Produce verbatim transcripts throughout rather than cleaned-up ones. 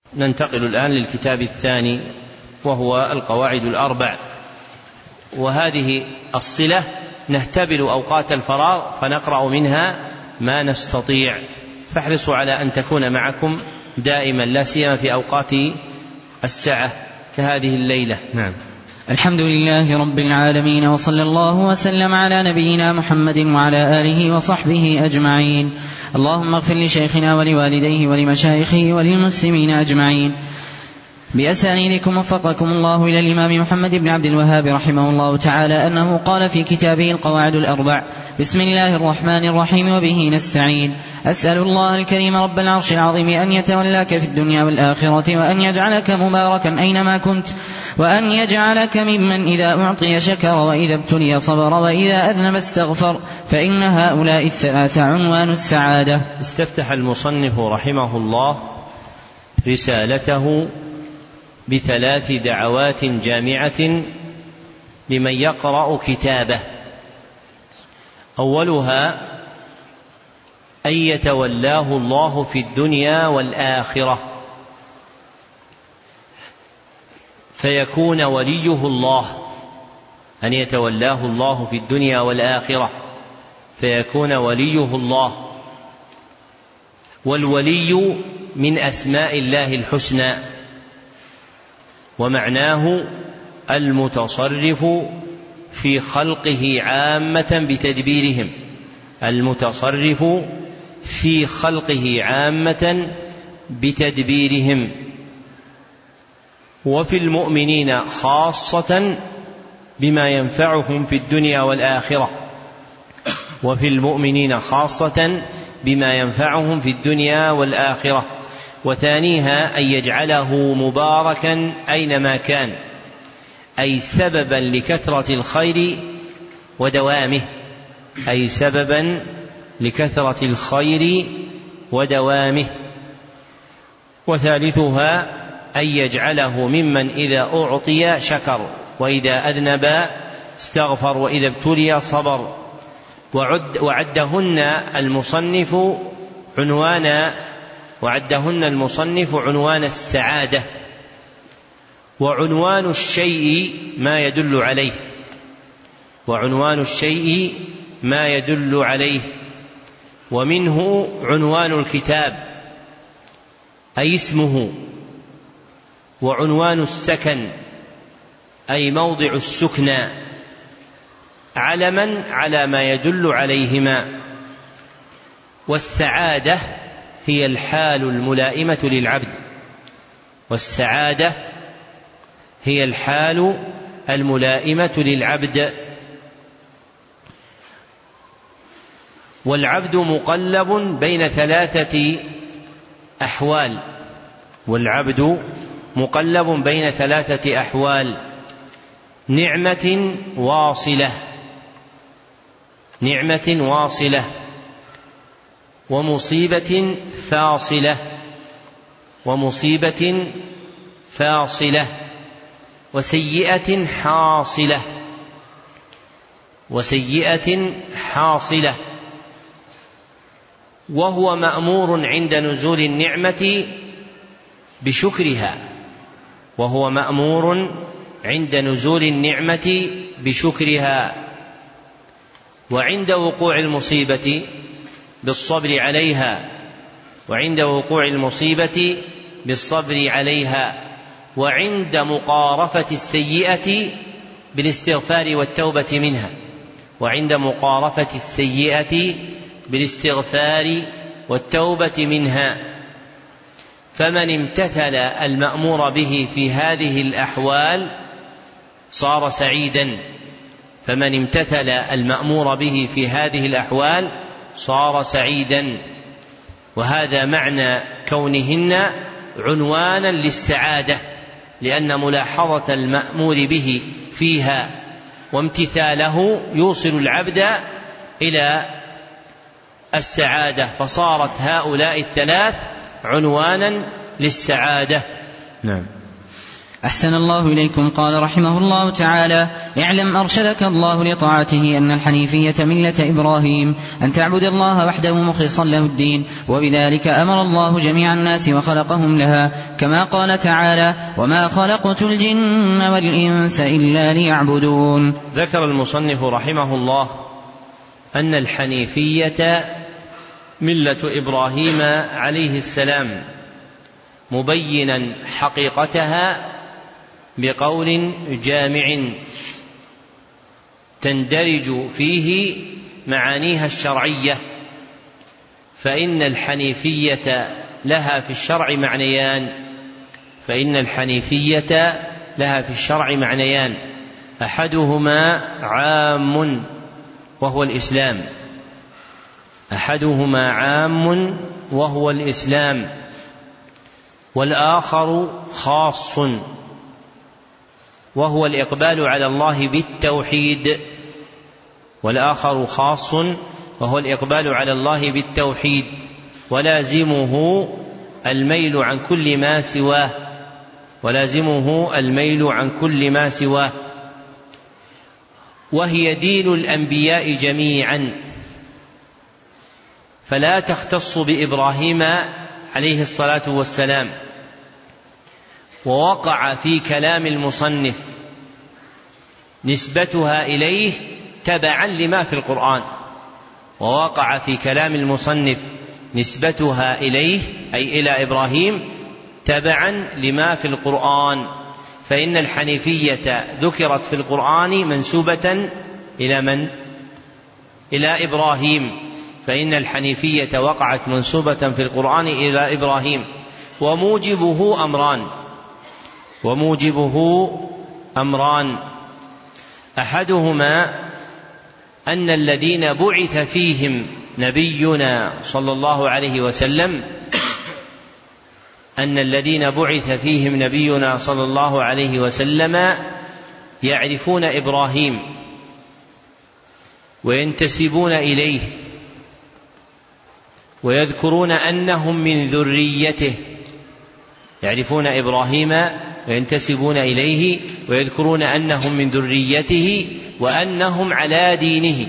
ننتقل الآن للكتاب الثاني وهو القواعد الأربع، وهذه الصلة نهتبل أوقات الفراغ فنقرأ منها ما نستطيع، فاحرصوا على أن تكون معكم دائما لا سيما في أوقات الساعة كهذه الليلة. نعم. الحمد لله رب العالمين، وصلى الله وسلم على نبينا محمد وعلى آله وصحبه أجمعين. اللهم اغفر لشيخنا ولوالديه ولمشايخه وللمسلمين أجمعين. بأسانيدكم وفقكم الله إلى الإمام محمد بن عبد الوهاب رحمه الله تعالى أنه قال في كتابه القواعد الأربع: بسم الله الرحمن الرحيم وبه نستعين. أسأل الله الكريم رب العرش العظيم أن يتولاك في الدنيا والآخرة، وأن يجعلك مباركا أينما كنت، وأن يجعلك ممن إذا أعطي شكر وإذا ابتلي صبر وإذا أذنب استغفر، فإن هؤلاء الثلاثة عنوان السعادة. استفتح المصنف رحمه الله رسالته بثلاث دعوات جامعة لمن يقرأ كتابه. أولها أن يتولاه الله في الدنيا والآخرة فيكون وليه الله، أن يتولاه الله في الدنيا والآخرة فيكون وليه الله. والولي من أسماء الله الحسنى، ومعناه المتصرف في خلقه عامة بتدبيرهم، المتصرف في خلقه عامة بتدبيرهم. وفي المؤمنين خاصة بما ينفعهم في الدنيا والآخرة، وفي المؤمنين خاصة بما ينفعهم في الدنيا والآخرة. وثانيها أن يجعله مباركا أينما كان، أي سببا لكثرة الخير ودوامه، أي سببا لكثرة الخير ودوامه. وثالثها أن يجعله ممن إذا أعطي شكر وإذا أذنب استغفر وإذا ابتلي صبر. وعد وعدهن المصنف عنوان وعدهن المصنف عنوان السعادة. وعنوان الشيء ما يدل عليه، وعنوان الشيء ما يدل عليه. ومنه عنوان الكتاب أي اسمه، وعنوان السكن أي موضع السكنى، علما على ما يدل عليهما. والسعادة هي الحال الملائمة للعبد، والسعادة هي الحال الملائمة للعبد. والعبد مقلب بين ثلاثة أحوال، والعبد مقلب بين ثلاثة أحوال: نعمة واصلة، نعمة واصلة، ومصيبة فاصلة، ومصيبة فاصلة، وسيئة حاصلة، وسيئة حاصلة. وهو مأمور عند نزول النعمة بشكرها، وهو مأمور عند نزول النعمة بشكرها، وعند وقوع المصيبة بالصبر عليها، وعند وقوع المصيبة بالصبر عليها، وعند مقارفة السيئة بالاستغفار والتوبة منها، وعند مقارفة السيئة بالاستغفار والتوبة منها. فمن امتثل المأمور به في هذه الأحوال صار سعيدا، فمن امتثل المأمور به في هذه الأحوال صار سعيدا. وهذا معنى كونهن عنوانا للسعادة، لأن ملاحظة المأمور به فيها وامتثاله يوصل العبد إلى السعادة، فصارت هؤلاء الثلاث عنوانا للسعادة. نعم. أحسن الله إليكم. قال رحمه الله تعالى: اعلم أرشدك الله لطاعته أن الحنيفية ملة إبراهيم، أن تعبد الله وحده مخلصا له الدين، وبذلك أمر الله جميع الناس وخلقهم لها، كما قال تعالى: وما خلقت الجن والإنس إلا ليعبدون. ذكر المصنف رحمه الله أن الحنيفية ملة إبراهيم عليه السلام، مبينا حقيقتها بقول جامع تندرج فيه معانيها الشرعية، فإن الحنيفية لها في الشرع معنيان فإن الحنيفية لها في الشرع معنيان أحدهما عام وهو الإسلام أحدهما عام وهو الإسلام والآخر خاص وهو الإقبال على الله بالتوحيد والآخر خاص وهو الإقبال على الله بالتوحيد ولازمه الميل عن كل ما سواه ولازمه الميل عن كل ما سواه وهي دين الأنبياء جميعا، فلا تختص بإبراهيم عليه الصلاة والسلام. ووقع في كلام المصنف نسبتها إليه تبعا لما في القرآن ووقع في كلام المصنف نسبتها إليه أي إلى إبراهيم تبعا لما في القرآن، فإن الحنيفية ذكرت في القرآن منسوبة إلى من؟ إلى إبراهيم، فإن الحنيفية وقعت منسوبة في القرآن إلى إبراهيم، وموجبه أمران وموجبه أمران أحدهما أن الذين بعث فيهم نبينا صلى الله عليه وسلم أن الذين بعث فيهم نبينا صلى الله عليه وسلم يعرفون إبراهيم وينتسبون إليه ويذكرون أنهم من ذريته، يعرفون إبراهيم وينتسبون إليه ويذكرون أنهم من ذريته وأنهم على دينه،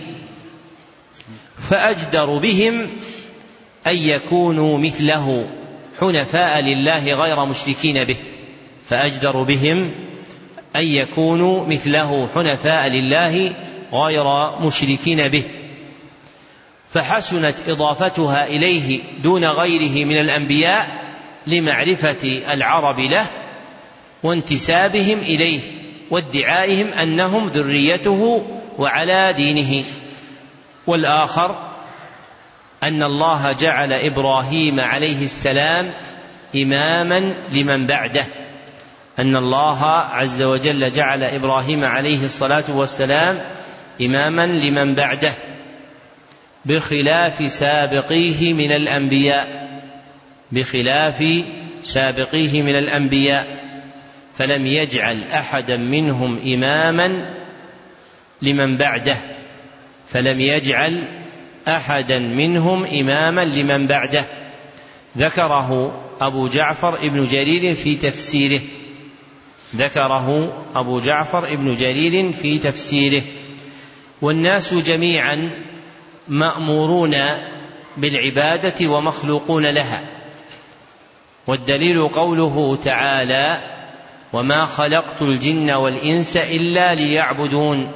فأجدر بهم أن يكونوا مثله حنفاء لله غير مشركين به فأجدر بهم أن يكونوا مثله حنفاء لله غير مشركين به، فحسنت إضافتها إليه دون غيره من الأنبياء لمعرفة العرب له وانتسابهم إليه وادعائهم أنهم ذريته وعلى دينه. والآخر أن الله جعل إبراهيم عليه السلام إماما لمن بعده أن الله عز وجل جعل إبراهيم عليه الصلاة والسلام إماما لمن بعده بخلاف سابقيه من الأنبياء بخلاف سابقيه من الأنبياء فلم يجعل أحدا منهم إماما لمن بعده فلم يجعل أحدا منهم إماما لمن بعده ذكره أبو جعفر ابن جرير في تفسيره ذكره أبو جعفر ابن جرير في تفسيره والناس جميعا مأمورون بالعبادة ومخلوقون لها، والدليل قوله تعالى: وما خلقت الجن والإنس إلا ليعبدون.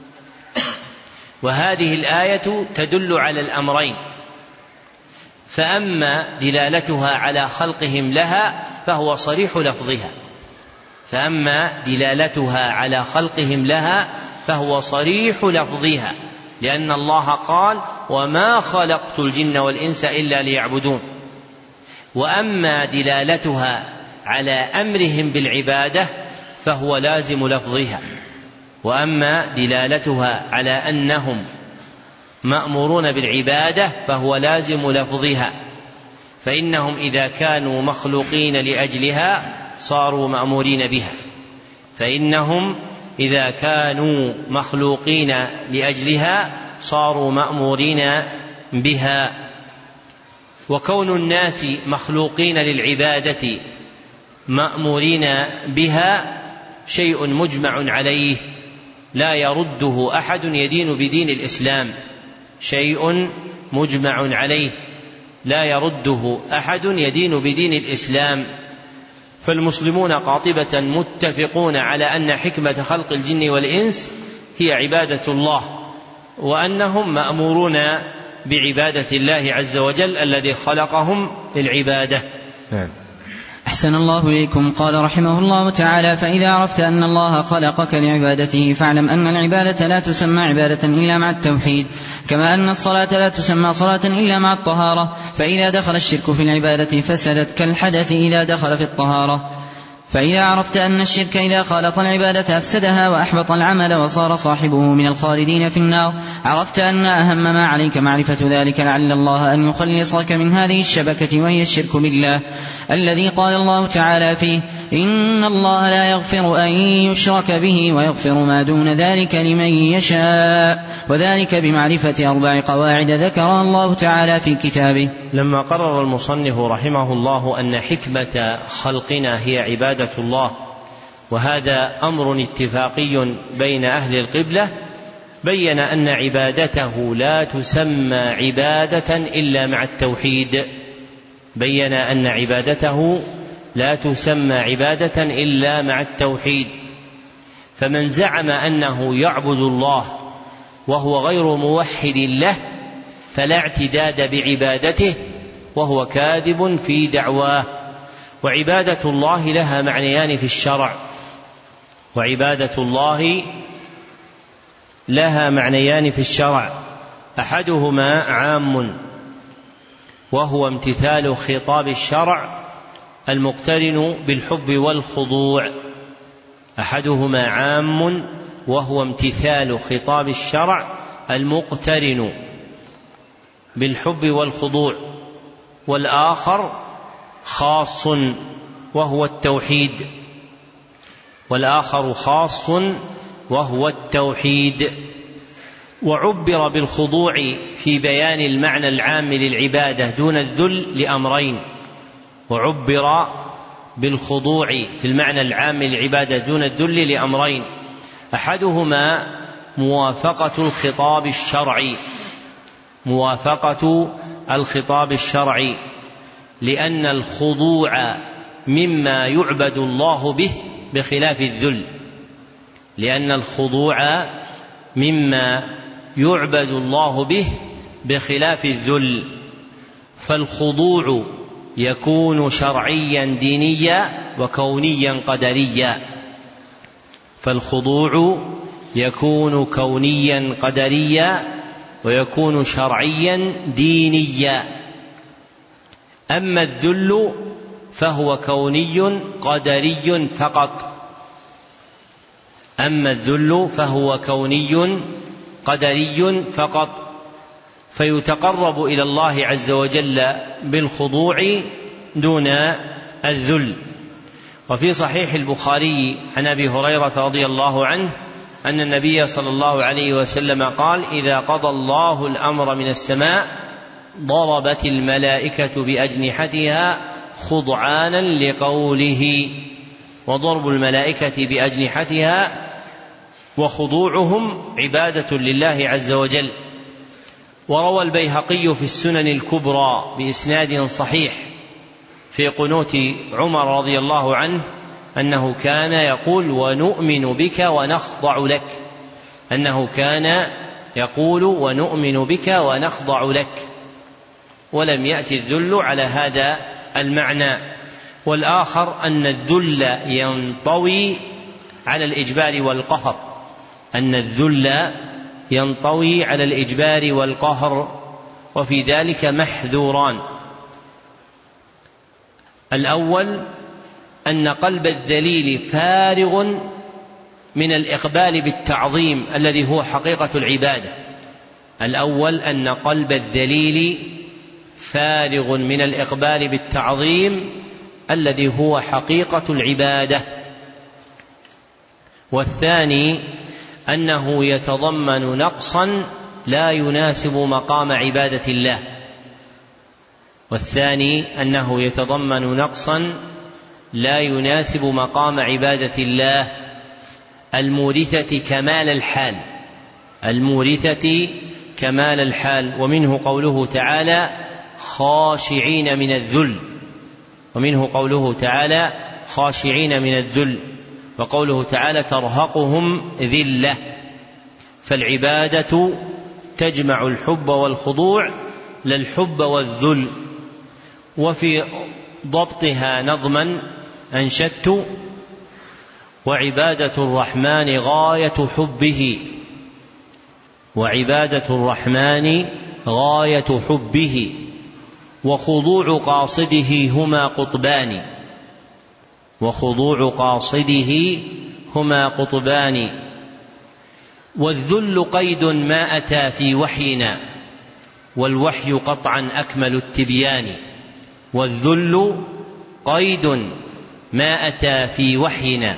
وهذه الآية تدل على الأمرين، فأما دلالتها على خلقهم لها فهو صريح لفظها فأما دلالتها على خلقهم لها فهو صريح لفظها لأن الله قال: وما خلقت الجن والإنس إلا ليعبدون. وأما دلالتها على أمرهم بالعبادة فهو لازم لفظها وأما دلالتها على أنهم مأمورون بالعبادة فهو لازم لفظها، فإنهم إذا كانوا مخلوقين لأجلها صاروا مأمورين بها فإنهم إذا كانوا مخلوقين لأجلها صاروا مأمورين بها. وكون الناس مخلوقين للعبادة مأمورين بها شيء مجمع عليه لا يرده أحد يدين بدين الإسلام، شيء مجمع عليه لا يرده أحد يدين بدين الإسلام. فالمسلمون قاطبة متفقون على أن حكمة خلق الجن والإنس هي عبادة الله، وأنهم مأمورون بعبادة الله عز وجل الذي خلقهم للعبادة. نعم. أحسن الله إليكم. قال رحمه الله تعالى: فإذا عرفت أن الله خلقك لعبادته فاعلم أن العبادة لا تسمى عبادة إلا مع التوحيد، كما أن الصلاة لا تسمى صلاة إلا مع الطهارة، فإذا دخل الشرك في العبادة فسدت كالحدث إذا دخل في الطهارة. فإذا عرفت أن الشرك إذا خالط العبادة أفسدها وأحبط العمل وصار صاحبه من الخالدين في النار، عرفت أن أهم ما عليك معرفة ذلك لعل الله أن يخلصك من هذه الشبكة وهي الشرك بالله، الذي قال الله تعالى فيه: إن الله لا يغفر أن يشرك به ويغفر ما دون ذلك لمن يشاء، وذلك بمعرفة أربع قواعد ذكرها الله تعالى في كتابه. لما قرر المصنف رحمه الله أن حكمة خلقنا هي عبادة الله، وهذا أمر اتفاقي بين أهل القبلة، بين أن عبادته لا تسمى عبادة إلا مع التوحيد، بين أن عبادته لا تسمى عبادة إلا مع التوحيد. فمن زعم أنه يعبد الله وهو غير موحد له فلا اعتداد بعبادته، وهو كاذب في دعواه. وعبادة الله لها معنيان في الشرع، وعبادة الله لها معنيان في الشرع أحدهما عام وهو امتثال خطاب الشرع المقترن بالحب والخضوع، أحدهما عام وهو امتثال خطاب الشرع المقترن بالحب والخضوع، والآخر خاص وهو التوحيد والآخر خاص وهو التوحيد. وعبر بالخضوع في بيان المعنى العام للعبادة دون الذل لأمرين، وعبر بالخضوع في المعنى العام للعبادة دون الذل لأمرين: أحدهما موافقة الخطاب الشرعي، موافقة الخطاب الشرعي لأن الخضوع مما يعبد الله به بخلاف الذل، لأن الخضوع مما يعبد الله به بخلاف الذل. فالخضوع يكون شرعيا دينيا وكونيا قدريا، فالخضوع يكون كونيا قدريا ويكون شرعيا دينيا. أما الذل فهو كوني قدري فقط، أما الذل فهو كوني قدري فقط، فيتقرب إلى الله عز وجل بالخضوع دون الذل. وفي صحيح البخاري عن أبي هريرة رضي الله عنه أن النبي صلى الله عليه وسلم قال: إذا قضى الله الأمر من السماء ضربت الملائكة بأجنحتها خضعانا لقوله. وضرب الملائكة بأجنحتها وخضوعهم عبادة لله عز وجل. وروى البيهقي في السنن الكبرى بإسناد صحيح في قنوت عمر رضي الله عنه أنه كان يقول: ونؤمن بك ونخضع لك، أنه كان يقول: ونؤمن بك ونخضع لك، ولم يأتي الذل على هذا المعنى. والآخر أن الذل ينطوي على الإجبار والقهر، أن الذل ينطوي على الإجبار والقهر، وفي ذلك محذوران: الأول أن قلب الذليل فارغ من الإقبال بالتعظيم الذي هو حقيقة العبادة. الأول أن قلب الذليل فارغ من الإقبال بالتعظيم الذي هو حقيقة العبادة. والثاني أنه يتضمن نقصا لا يناسب مقام عبادة الله، والثاني أنه يتضمن نقصا لا يناسب مقام عبادة الله المورثة كمال الحال المورثة كمال الحال ومنه قوله تعالى خاشعين من الذل ومنه قوله تعالى خاشعين من الذل وقوله تعالى ترهقهم ذلة. فالعبادة تجمع الحب والخضوع لا الحب والذل. وفي ضبطها نظما أنشدت وعبادة الرحمن غاية حبه وعبادة الرحمن غاية حبه وخضوع قاصده هما قطبان وخضوع قاصده هما قطبان والذل قيد ما أتى في وحينا والوحي قطعا أكمل التبيان والذل قيد ما أتى في وحينا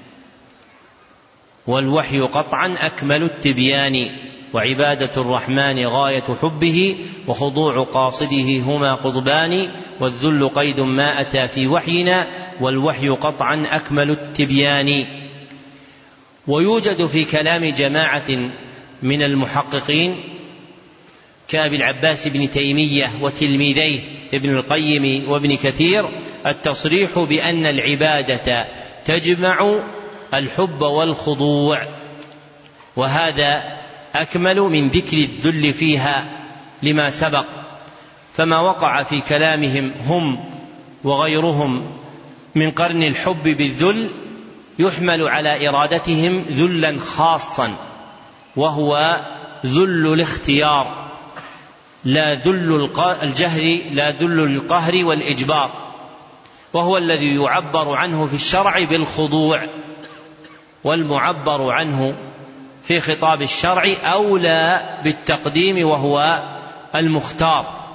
والوحي قطعا أكمل التبيان وعبادة الرحمن غاية حبه وخضوع قاصده هما قطبان والذل قيد ما أتى في وحينا والوحي قطعا أكمل التبيان. ويوجد في كلام جماعة من المحققين كأبي العباس بن تيمية وتلميذيه ابن القيم وابن كثير التصريح بأن العبادة تجمع الحب والخضوع، وهذا أكمل من ذكر الذل فيها لما سبق. فما وقع في كلامهم هم وغيرهم من قرن الحب بالذل يحمل على إرادتهم ذلا خاصا وهو ذل الاختيار لا ذل الجهر لا ذل القهر والإجبار، وهو الذي يعبر عنه في الشرع بالخضوع، والمعبر عنه في خطاب الشرع أولى بالتقديم وهو المختار.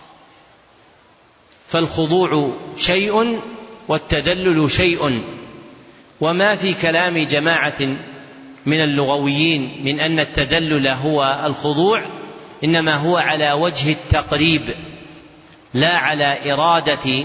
فالخضوع شيء والتذلل شيء. وما في كلام جماعة من اللغويين من أن التذلل هو الخضوع إنما هو على وجه التقريب لا على إرادة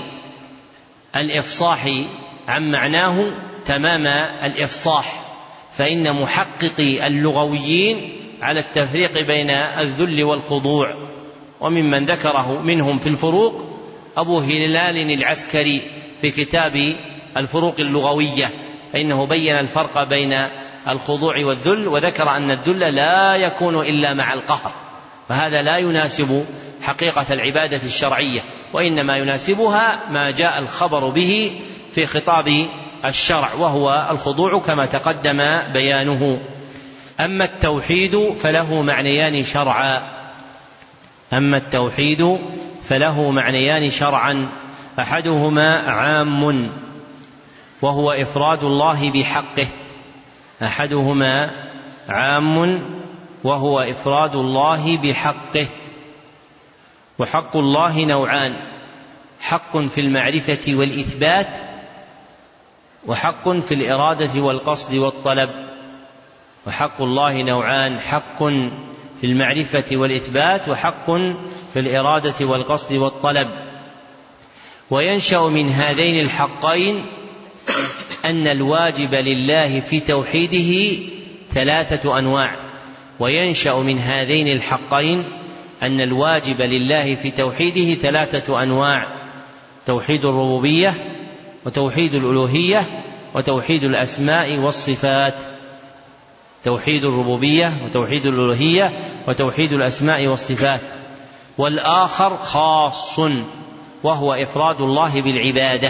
الإفصاح عن معناه تمام الإفصاح، فإن محققي اللغويين على التفريق بين الذل والخضوع. وممن ذكره منهم في الفروق أبو هلال العسكري في كتاب الفروق اللغوية، فإنه بين الفرق بين الخضوع والذل، وذكر أن الذل لا يكون إلا مع القهر، فهذا لا يناسب حقيقة العبادة الشرعية، وإنما يناسبها ما جاء الخبر به في خطاب الشرع وهو الخضوع كما تقدم بيانه. أما التوحيد فله معنيان شرعا أما التوحيد فله معنيان شرعا أحدهما عام وهو إفراد الله بحقه أحدهما عام وهو إفراد الله بحقه. وحق الله نوعان: حق في المعرفة والإثبات، وحق في الإرادة والقصد والطلب. وحق الله نوعان: حق في المعرفة والإثبات، وحق في الإرادة والقصد والطلب. وينشأ من هذين الحقين أن الواجب لله في توحيده ثلاثة أنواع وينشأ من هذين الحقين أن الواجب لله في توحيده ثلاثة أنواع: توحيد الربوبية، وتوحيد الألوهية، وتوحيد الأسماء والصفات. توحيد الربوبية وتوحيد الألوهية وتوحيد الأسماء والصفات. والآخر خاص وهو إفراد الله بالعبادة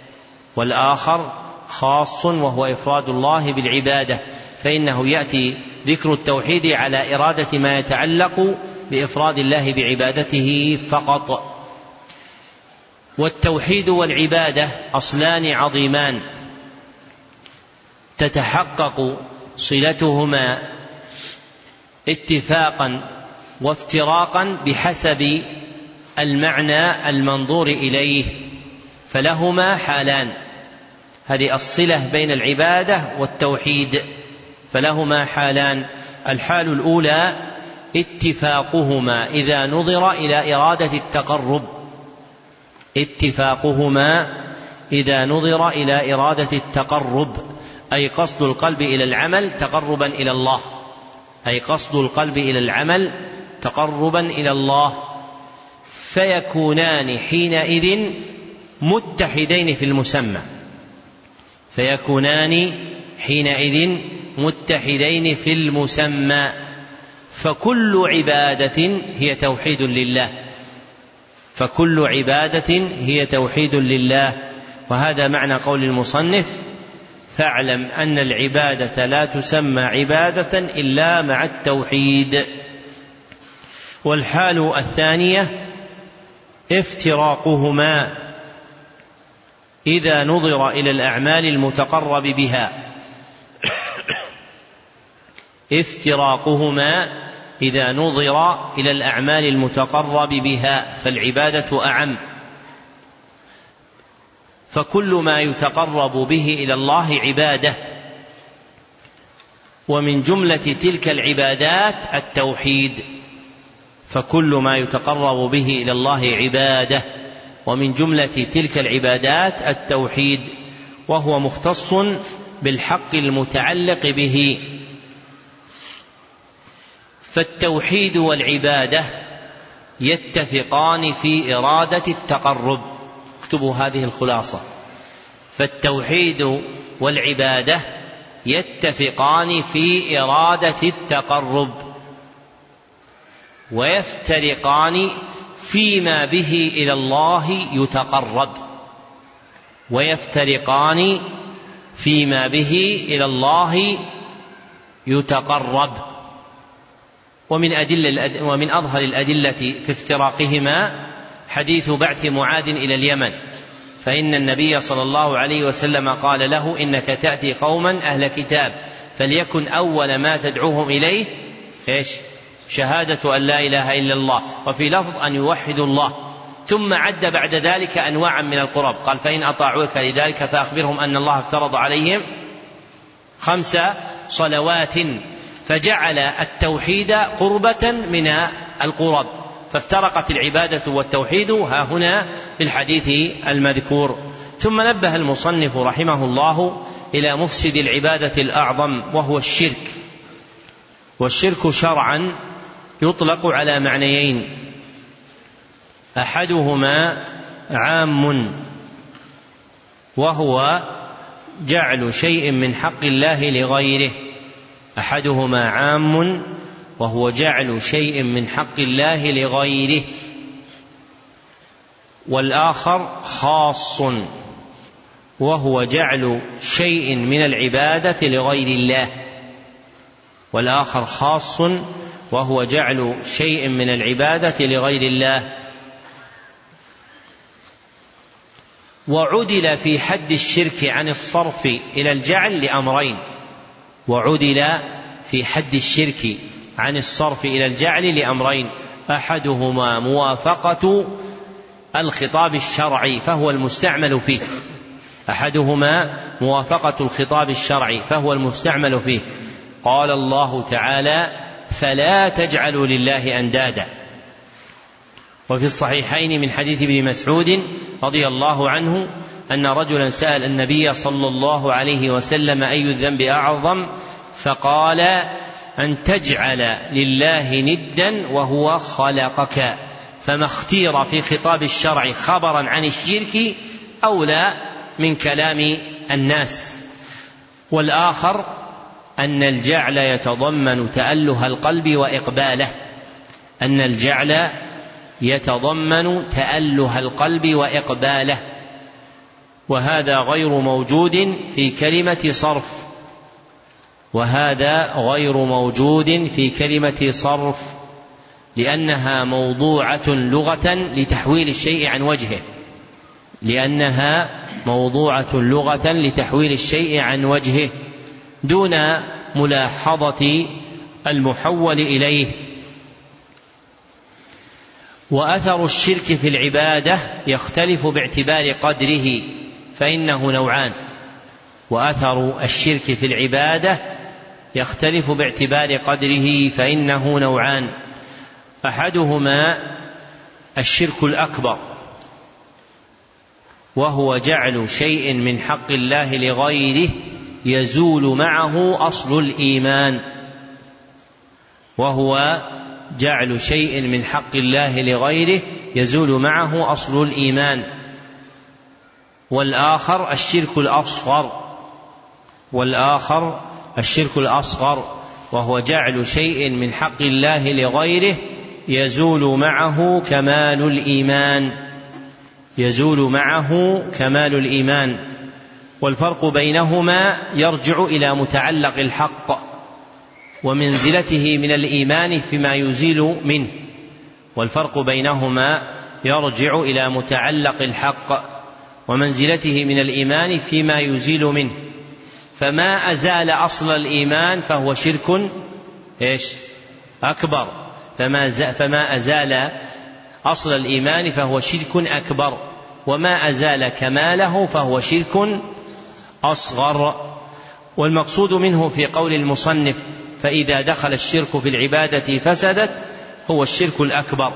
والآخر خاص وهو إفراد الله بالعبادة فإنه يأتي ذكر التوحيد على إرادة ما يتعلق بإفراد الله بعبادته فقط. والتوحيد والعبادة أصلان عظيمان تتحقق صلتهما اتفاقا وافتراقا بحسب المعنى المنظور إليه، فلهما حالان. هذه الصلة بين العبادة والتوحيد، فلهما حالان: الحال الأولى اتفاقهما إذا نظر إلى إرادة التقرب اتفاقهما إذا نظر إلى إرادة التقرب، أي قصد القلب إلى العمل تقربا إلى الله، أي قصد القلب إلى العمل تقربا إلى الله، فيكونان حينئذ متحدين في المسمى، فيكونان حينئذ متحدين في المسمى، فكل عبادة هي توحيد لله، فكل عبادة هي توحيد لله. وهذا معنى قول المصنف: فاعلم أن العبادة لا تسمى عبادة إلا مع التوحيد. والحال الثانية افتراقهما إذا نظر إلى الأعمال المتقرب بها، افتراقهما إذا نظر إلى الأعمال المتقرب بها، فالعبادة أعم، فكل ما يتقرب به إلى الله عبادة، ومن جملة تلك العبادات التوحيد، فكل ما يتقرب به إلى الله عبادة، ومن جملة تلك العبادات التوحيد، وهو مختص بالحق المتعلق به. فالتوحيد والعبادة يتفقان في إرادة التقرب. اكتبوا هذه الخلاصة: فالتوحيد والعبادة يتفقان في إرادة التقرب، ويفترقان فيما به إلى الله يتقرب، ويفترقان فيما به إلى الله يتقرب. ومن أدلة ومن أظهر الأدلة في افتراقهما حديث بعث معاذ إلى اليمن، فإن النبي صلى الله عليه وسلم قال له: إنك تأتي قوما أهل كتاب، فليكن أول ما تدعوهم إليه إيش؟ شهادة أن لا إله إلا الله، وفي لفظ أن يوحدوا الله. ثم عد بعد ذلك أنواعا من القرب، قال: فإن أطاعوك لذلك فأخبرهم أن الله افترض عليهم خمس صلوات، فجعل التوحيد قربة من القرب، فافترقت العبادة والتوحيد ها هنا في الحديث المذكور. ثم نبه المصنف رحمه الله إلى مفسد العبادة الأعظم، وهو الشرك. والشرك شرعا يطلق على معنيين: أحدهما عام، وهو جعل شيء من حق الله لغيره، أحدهما عام وهو جعل شيء من حق الله لغيره، والآخر خاص وهو جعل شيء من العبادة لغير الله، والآخر خاص وهو جعل شيء من العبادة لغير الله. وعدل في حد الشرك عن الصرف إلى الجعل لأمرين، وعدل في حد الشرك عن الصرف إلى الجعل لأمرين: أحدهما موافقة الخطاب الشرعي فهو المستعمل فيه، أحدهما موافقة الخطاب الشرعي فهو المستعمل فيه. قال الله تعالى: فلا تجعلوا لله أندادا. وفي الصحيحين من حديث ابن مسعود رضي الله عنه أن رجلا سأل النبي صلى الله عليه وسلم: أي الذنب أعظم؟ فقال: أن تجعل لله ندا وهو خلقك. فما اختير في خطاب الشرع خبرا عن الشرك أولى من كلام الناس. والآخر أن الجعل يتضمن تأله القلب وإقباله، أن الجعل يتضمن تأله القلب وإقباله، وهذا غير موجود في كلمة صرف، وهذا غير موجود في كلمة صرف، لأنها موضوعة لغة لتحويل الشيء عن وجهه، لأنها موضوعة لغة لتحويل الشيء عن وجهه دون ملاحظة المحول إليه. وأثر الشرك في العبادة يختلف باعتبار قدره، فإنه نوعان. وأثر الشرك في العبادة يختلف باعتبار قدره فإنه نوعان: أحدهما الشرك الأكبر، وهو جعل شيء من حق الله لغيره يزول معه أصل الإيمان وهو جعل شيء من حق الله لغيره يزول معه أصل الإيمان. والآخر الشرك الأصغر والآخر الشرك الأصغر وهو جعل شيء من حق الله لغيره يزول معه كمال الإيمان يزول معه كمال الإيمان. والفرق بينهما يرجع إلى متعلق الحق ومنزلته من الإيمان فيما يزيل منه. والفرق بينهما يرجع إلى متعلق الحق ومنزلته من الإيمان فيما يزيل منه. فما أزال أصل الإيمان فهو شرك إيش أكبر فما, فما أزال أصل الإيمان فهو شرك أكبر، وما أزال كماله فهو شرك أصغر. والمقصود منه في قول المصنف فإذا دخل الشرك في العبادة فسدت هو الشرك الأكبر،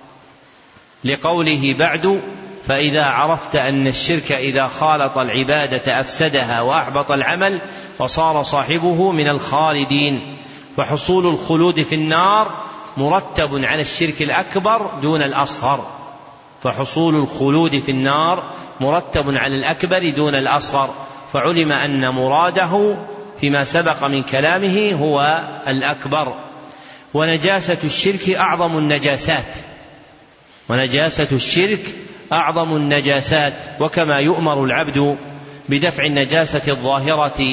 لقوله بعد فإذا عرفت أن الشرك إذا خالط العبادة أفسدها وأحبط العمل وصار صاحبه من الخالدين. فحصول الخلود في النار مرتب على الشرك الأكبر دون الأصغر فحصول الخلود في النار مرتب على الأكبر دون الأصغر. فعلم أن مراده فيما سبق من كلامه هو الأكبر. ونجاسة الشرك أعظم النجاسات ونجاسة الشرك أعظم النجاسات. وكما يؤمر العبد بدفع النجاسة الظاهرة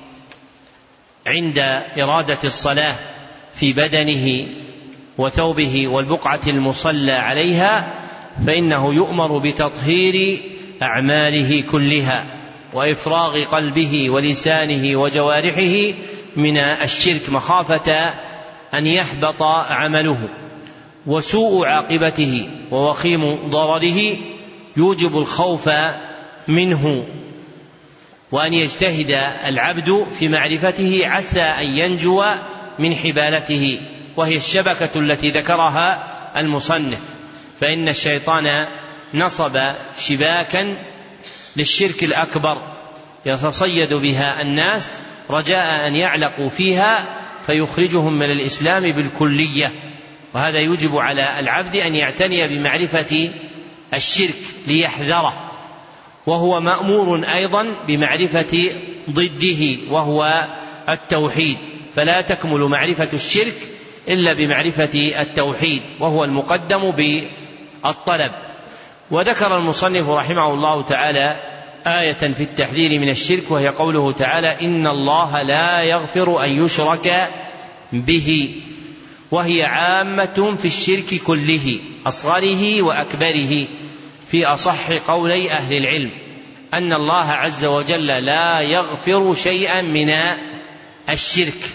عند إرادة الصلاة في بدنه وثوبه والبقعة المصلى عليها، فإنه يؤمر بتطهير أعماله كلها وإفراغ قلبه ولسانه وجوارحه من الشرك مخافة أن يحبط عمله. وسوء عاقبته ووخيم ضرره يوجب الخوف منه، وأن يجتهد العبد في معرفته عسى أن ينجو من حبالته، وهي الشبكة التي ذكرها المصنف. فإن الشيطان نصب شباكا للشرك الأكبر يتصيد بها الناس رجاء أن يعلقوا فيها فيخرجهم من الإسلام بالكلية. وهذا يوجب على العبد أن يعتني بمعرفة الشرك ليحذره، وهو مأمور أيضا بمعرفة ضده وهو التوحيد، فلا تكمل معرفة الشرك إلا بمعرفة التوحيد وهو المقدم بالطلب. وذكر المصنف رحمه الله تعالى آية في التحذير من الشرك، وهي قوله تعالى إن الله لا يغفر أن يشرك به، وهي عامة في الشرك كله أصغره وأكبره، في أصح قولي أهل العلم أن الله عز وجل لا يغفر شيئا من الشرك.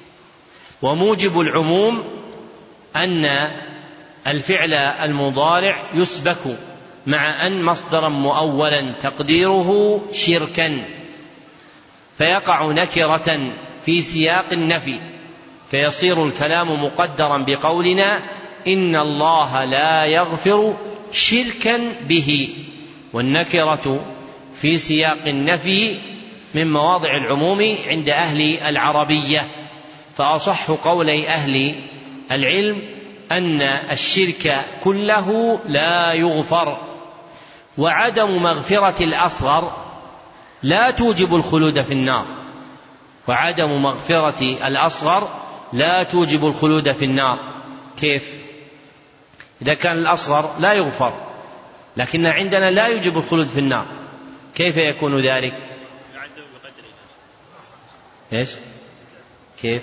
وموجب العموم أن الفعل المضارع يسبك مع أن مصدرا مؤولا تقديره شركا، فيقع نكرة في سياق النفي، فيصير الكلام مقدرا بقولنا إن الله لا يغفر شركا به. والنكرة في سياق النفي من مواضع العموم عند أهل العربية. فأصح قولي أهل العلم أن الشرك كله لا يغفر. وعدم مغفرة الأصغر لا توجب الخلود في النار وعدم مغفرة الأصغر لا توجب الخلود في النار. كيف؟ إذا كان الأصغر لا يغفر لكن عندنا لا يوجب الخلود في النار، كيف يكون ذلك؟ إيش؟ كيف؟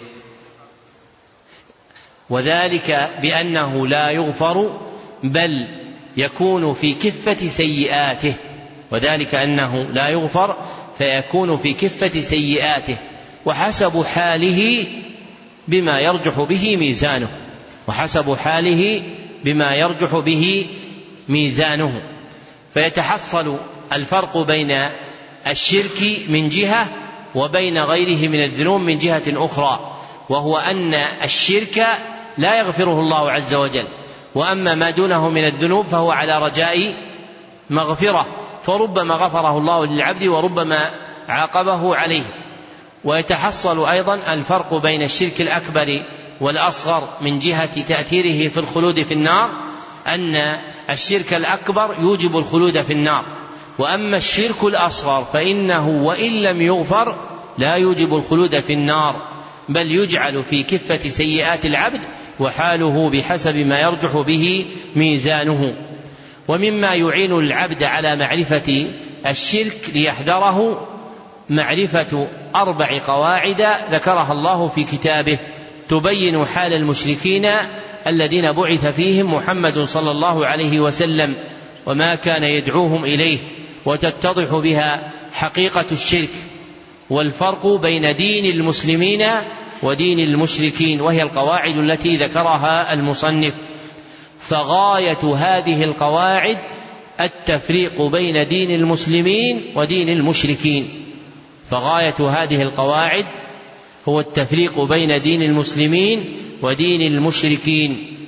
وذلك بأنه لا يغفر بل يكون في كفة سيئاته، وذلك أنه لا يغفر فيكون في كفة سيئاته، وحسب حاله بما يرجح به ميزانه وحسب حاله بما يرجح به ميزانه فيتحصل الفرق بين الشرك من جهة وبين غيره من الذنوب من جهة أخرى، وهو أن الشرك لا يغفره الله عز وجل، وأما ما دونه من الذنوب فهو على رجاء مغفرة، فربما غفره الله للعبد وربما عاقبه عليه. ويتحصل أيضا الفرق بين الشرك الأكبر والأصغر من جهة تأثيره في الخلود في النار، أن الشرك الأكبر يوجب الخلود في النار، وأما الشرك الأصغر فإنه وإن لم يغفر لا يوجب الخلود في النار، بل يجعل في كفة سيئات العبد وحاله بحسب ما يرجح به ميزانه. ومما يعين العبد على معرفة الشرك ليحذره معرفة أربع قواعد ذكرها الله في كتابه تبين حال المشركين الذين بعث فيهم محمد صلى الله عليه وسلم وما كان يدعوهم إليه، وتتضح بها حقيقة الشرك والفرق بين دين المسلمين ودين المشركين، وهي القواعد التي ذكرها المصنف. فغاية هذه القواعد التفريق بين دين المسلمين ودين المشركين، فغاية هذه القواعد هو التفريق بين دين المسلمين ودين المشركين،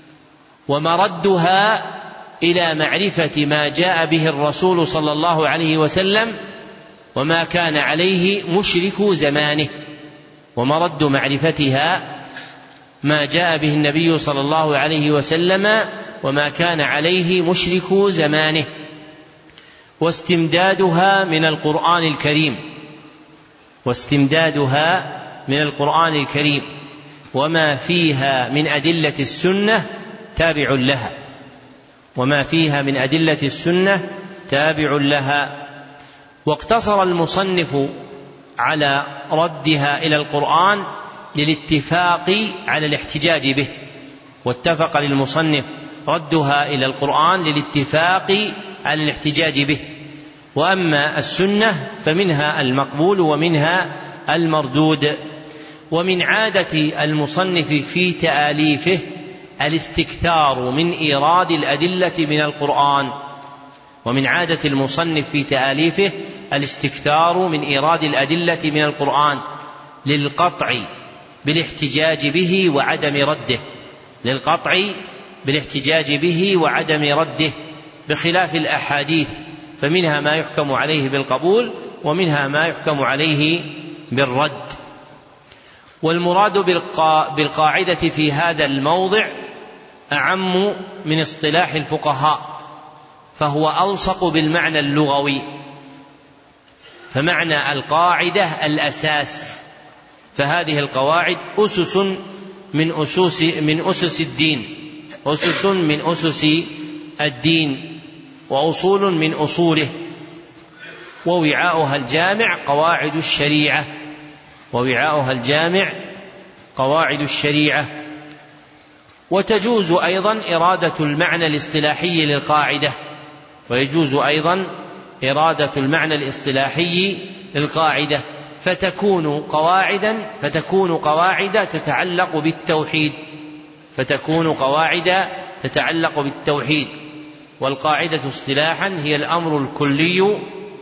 ومردها إلى معرفة ما جاء به الرسول صلى الله عليه وسلم وما كان عليه مشرك زمانه، ومرد معرفتها ما جاء به النبي صلى الله عليه وسلم وما كان عليه مشرك زمانه، واستمدادها من القرآن الكريم واستمدادها من القرآن الكريم وما فيها من أدلة السنة تابع لها وما فيها من أدلة السنة تابع لها. واقتصر المصنف على ردها إلى القرآن للاتفاق على الاحتجاج به، واتفق للمصنف ردها إلى القرآن للاتفاق على الاحتجاج به. وأما السنة فمنها المقبول ومنها المردود. ومن عادة المصنف في تآليفه الاستكثار من إيراد الأدلة من القرآن ومن عادة المصنف في تآليفه الاستكثار من إيراد الأدلة من القرآن للقطع بالاحتجاج به وعدم رده للقطع بالاحتجاج به وعدم رده بخلاف الأحاديث، فمنها ما يحكم عليه بالقبول ومنها ما يحكم عليه بالرد. والمراد بالقاعدة في هذا الموضع أعم من اصطلاح الفقهاء، فهو ألصق بالمعنى اللغوي، فمعنى القاعدة الأساس، فهذه القواعد أسس من أسس من أسس الدين أسس من أسس الدين وأصول من أصوله، ووعاؤها الجامع قواعد الشريعة ووعاؤها الجامع قواعد الشريعة. وتجوز أيضا إرادة المعنى الاصطلاحي للقاعدة ويجوز أيضا إرادة المعنى الاصطلاحي للقاعدة فتكون قواعدا فتكون قواعد تتعلق بالتوحيد فتكون قواعد تتعلق بالتوحيد والقاعدة اصطلاحا هي الأمر الكلي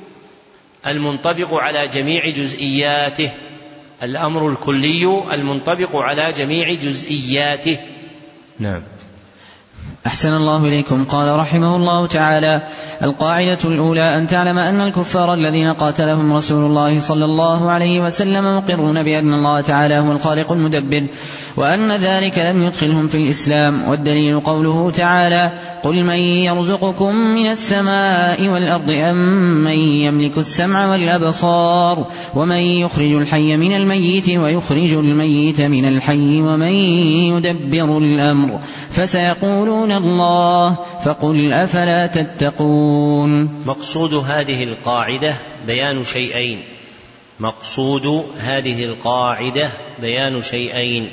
المنطبق على جميع جزئياته الأمر الكلي المنطبق على جميع جزئياته. نعم. أحسن الله إليكم. قال رحمه الله تعالى: القاعدة الأولى أن تعلم أن الكفار الذين قاتلهم رسول الله صلى الله عليه وسلم مقرون بأن الله تعالى هو الخالق المدبر، وأن ذلك لم يدخلهم في الإسلام. والدليل قوله تعالى: قل من يرزقكم من السماء والأرض أم من يملك السمع والأبصار ومن يخرج الحي من الميت ويخرج الميت من الحي ومن يدبر الأمر فسيقولون الله فقل أفلا تتقون. مقصود هذه القاعدة بيان شيئين مقصود هذه القاعدة بيان شيئين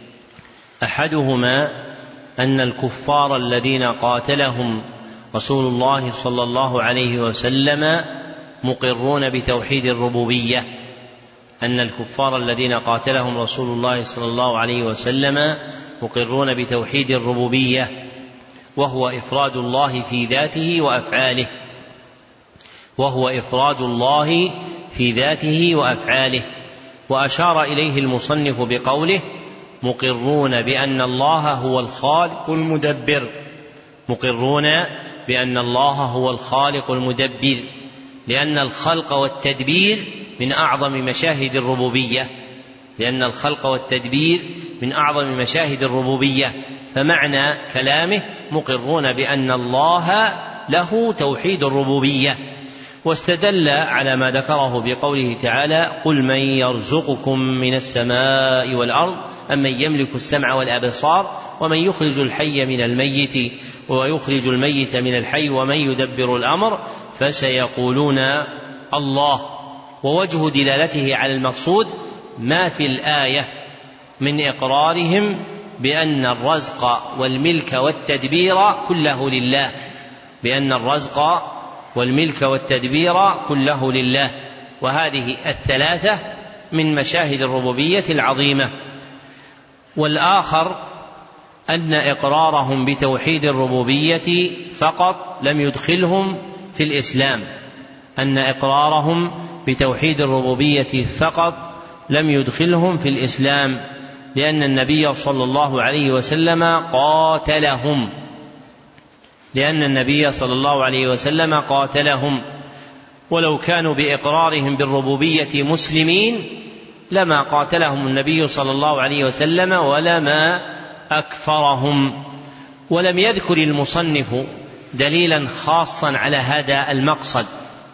أحدهما أن الكفار الذين قاتلهم رسول الله صلى الله عليه وسلم مقرون بتوحيد الربوبية أن الكفار الذين قاتلهم رسول الله صلى الله عليه وسلم مقرون بتوحيد الربوبية، وهو إفراد الله في ذاته وأفعاله وهو إفراد الله في ذاته وأفعاله. وأشار إليه المصنف بقوله: مقرون بأن الله هو الخالق المدبر مقرون بأن الله هو الخالق المدبر، لأن الخلق والتدبير من أعظم مشاهد الربوبية لأن الخلق والتدبير من أعظم مشاهد الربوبية فمعنى كلامه مقرون بأن الله له توحيد الربوبية. واستدل على ما ذكره بقوله تعالى: قل من يرزقكم من السماء والأرض أمن يملك السمع والأبصار ومن يخرج الحي من الميت ويخرج الميت من الحي ومن يدبر الأمر فسيقولون الله. ووجه دلالته على المقصود ما في الآية من إقرارهم بأن الرزق والملك والتدبير كله لله بأن الرزق والملك والتدبير كله لله وهذه الثلاثة من مشاهد الربوبية العظيمة. والآخر أن إقرارهم بتوحيد الربوبية فقط لم يدخلهم في الإسلام أن إقرارهم بتوحيد الربوبية فقط لم يدخلهم في الإسلام لأن النبي صلى الله عليه وسلم قاتلهم لأن النبي صلى الله عليه وسلم قاتلهم ولو كانوا بإقرارهم بالربوبية مسلمين لما قاتلهم النبي صلى الله عليه وسلم ولما أكفرهم. ولم يذكر المصنف دليلا خاصا على هذا المقصد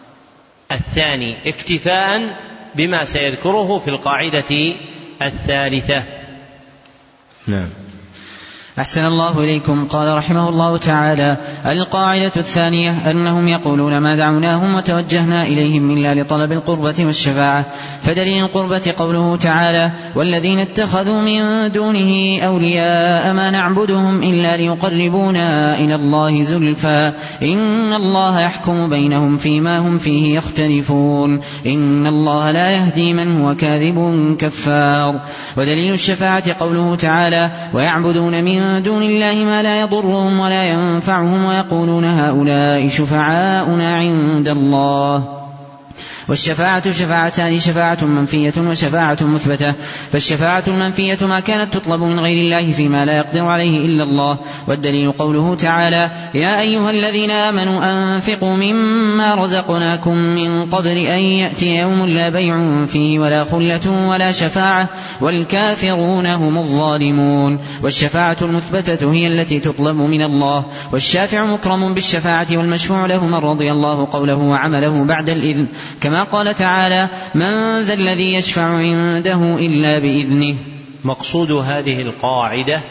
الثاني اكتفاء بما سيذكره في القاعدة الثالثة. نعم. أحسن الله إليكم. قال رحمه الله تعالى: القاعدة الثانية أنهم يقولون ما دعوناهم وتوجهنا إليهم إلا لطلب القربة والشفاعة. فدليل القربة قوله تعالى: والذين اتخذوا من دونه أولياء ما نعبدهم إلا ليقربونا إلى الله زلفى إن الله يحكم بينهم فيما هم فيه يختلفون إن الله لا يهدي من هو كاذب كفار. ودليل الشفاعة قوله تعالى: ويعبدون من من دون الله ما لا يضرهم ولا ينفعهم ويقولون هؤلاء شفعاؤنا عند الله. والشفاعة شفاعتان: شفاعة منفية وشفاعة مثبتة. فالشفاعة المنفية ما كانت تطلب من غير الله فيما لا يقدر عليه إلا الله. والدليل قوله تعالى: يا أيها الذين آمنوا أنفقوا مما رزقناكم من قبل أن يأتي يوم لا بيع فيه ولا خلة ولا شفاعة والكافرون هم الظالمون. والشفاعة المثبتة هي التي تطلب من الله. والشافع مكرم بالشفاعة والمشفوع له من رضي الله قوله وعمله بعد الإذن كما قال تعالى: من ذا الذي يشفع عنده إلا بإذنه. مقصود هذه القاعدة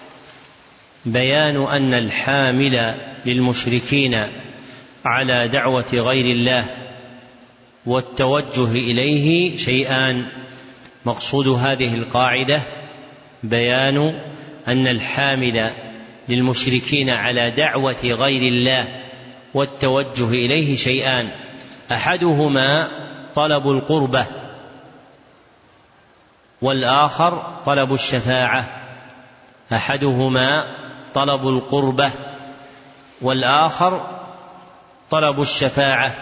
بيان أن الحامل للمشركين على دعوة غير الله والتوجه إليه شيئان. مقصود هذه القاعدة بيان أن الحامل للمشركين على دعوة غير الله والتوجه إليه شيئان: أحدهما طلب القربة والآخر طلب الشفاعة أحدهما طلب القربة والآخر طلب الشفاعة.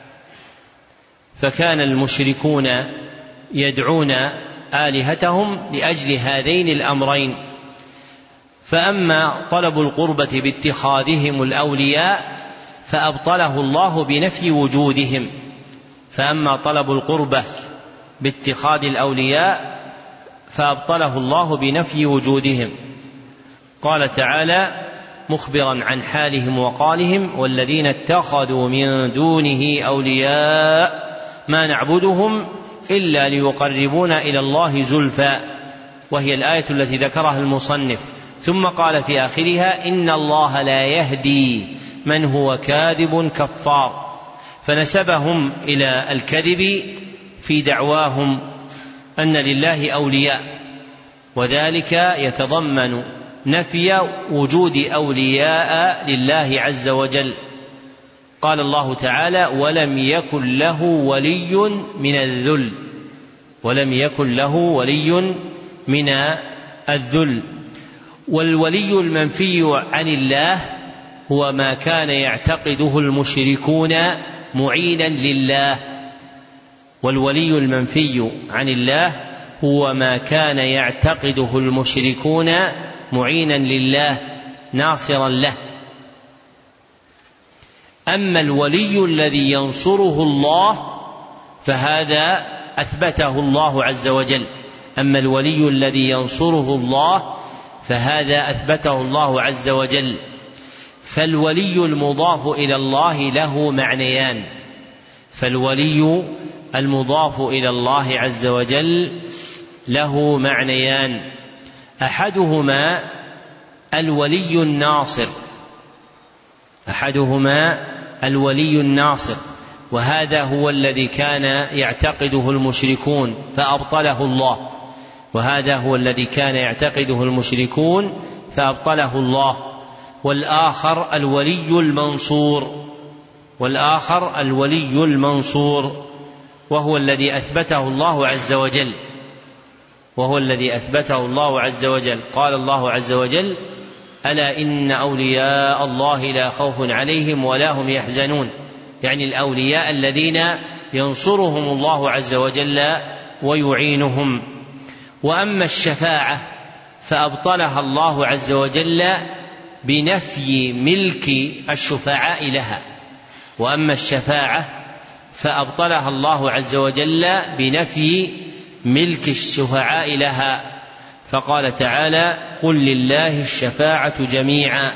فكان المشركون يدعون آلهتهم لأجل هذين الأمرين. فأما طلب القربة باتخاذهم الأولياء فأبطله الله بنفي وجودهم فأما طلب القربة باتخاذ الأولياء فأبطله الله بنفي وجودهم. قال تعالى مخبرا عن حالهم وقالهم: والذين اتخذوا من دونه أولياء ما نعبدهم إلا ليقربونا إلى الله زلفى، وهي الآية التي ذكرها المصنف. ثم قال في آخرها: إن الله لا يهدي من هو كاذب كفار. فنسبهم إلى الكذب في دعواهم أن لله أولياء، وذلك يتضمن نفي وجود أولياء لله عز وجل. قال الله تعالى: ولم يكن له ولي من الذل ولم يكن له ولي من الذل. والولي المنفي عن الله هو ما كان يعتقده المشركون معينا لله والولي المنفي عن الله هو ما كان يعتقده المشركون معينا لله ناصرا له. أما الولي الذي ينصره الله فهذا أثبته الله عز وجل أما الولي الذي ينصره الله فهذا أثبته الله عز وجل. فالولي المضاف إلى الله له معنيان فالولي المضاف إلى الله عز وجل له معنيان أحدهما الولي الناصر أحدهما الولي الناصر وهذا هو الذي كان يعتقده المشركون فأبطله الله وهذا هو الذي كان يعتقده المشركون فأبطله الله. والآخر الولي المنصور والآخر الولي المنصور وهو الذي أثبته الله عز وجل وهو الذي أثبته الله عز وجل. قال الله عز وجل: ألا إن أولياء الله لا خوف عليهم ولا هم يحزنون، يعني الأولياء الذين ينصرهم الله عز وجل ويعينهم. وأما الشفاعة فأبطلها الله عز وجل بنفي ملك الشفعاء لها وأما الشفاعة فأبطلها الله عز وجل بنفي ملك الشفعاء لها، فقال تعالى: قل لله الشفاعة جميعا،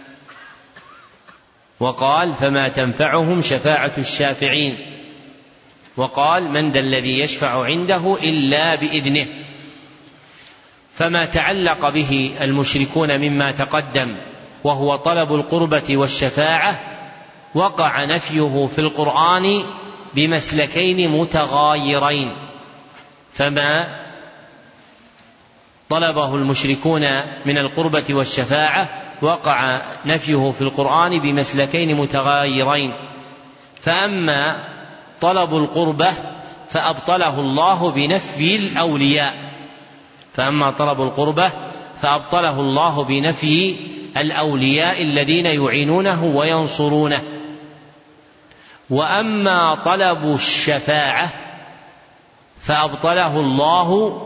وقال: فما تنفعهم شفاعة الشافعين، وقال: من ذا الذي يشفع عنده إلا بإذنه. فما تعلق به المشركون مما تقدم وهو طلب القربة والشفاعة وقع نفيه في القرآن بمسلكين متغايرين. فما طلبه المشركون من القربة والشفاعة وقع نفيه في القرآن بمسلكين متغايرين. فأما طلب القربة فأبطله الله بنفي الأولياء فأما طلب القربة فأبطله الله بنفي الأولياء الذين يعينونه وينصرونه. وأما طلب الشفاعة فأبطله الله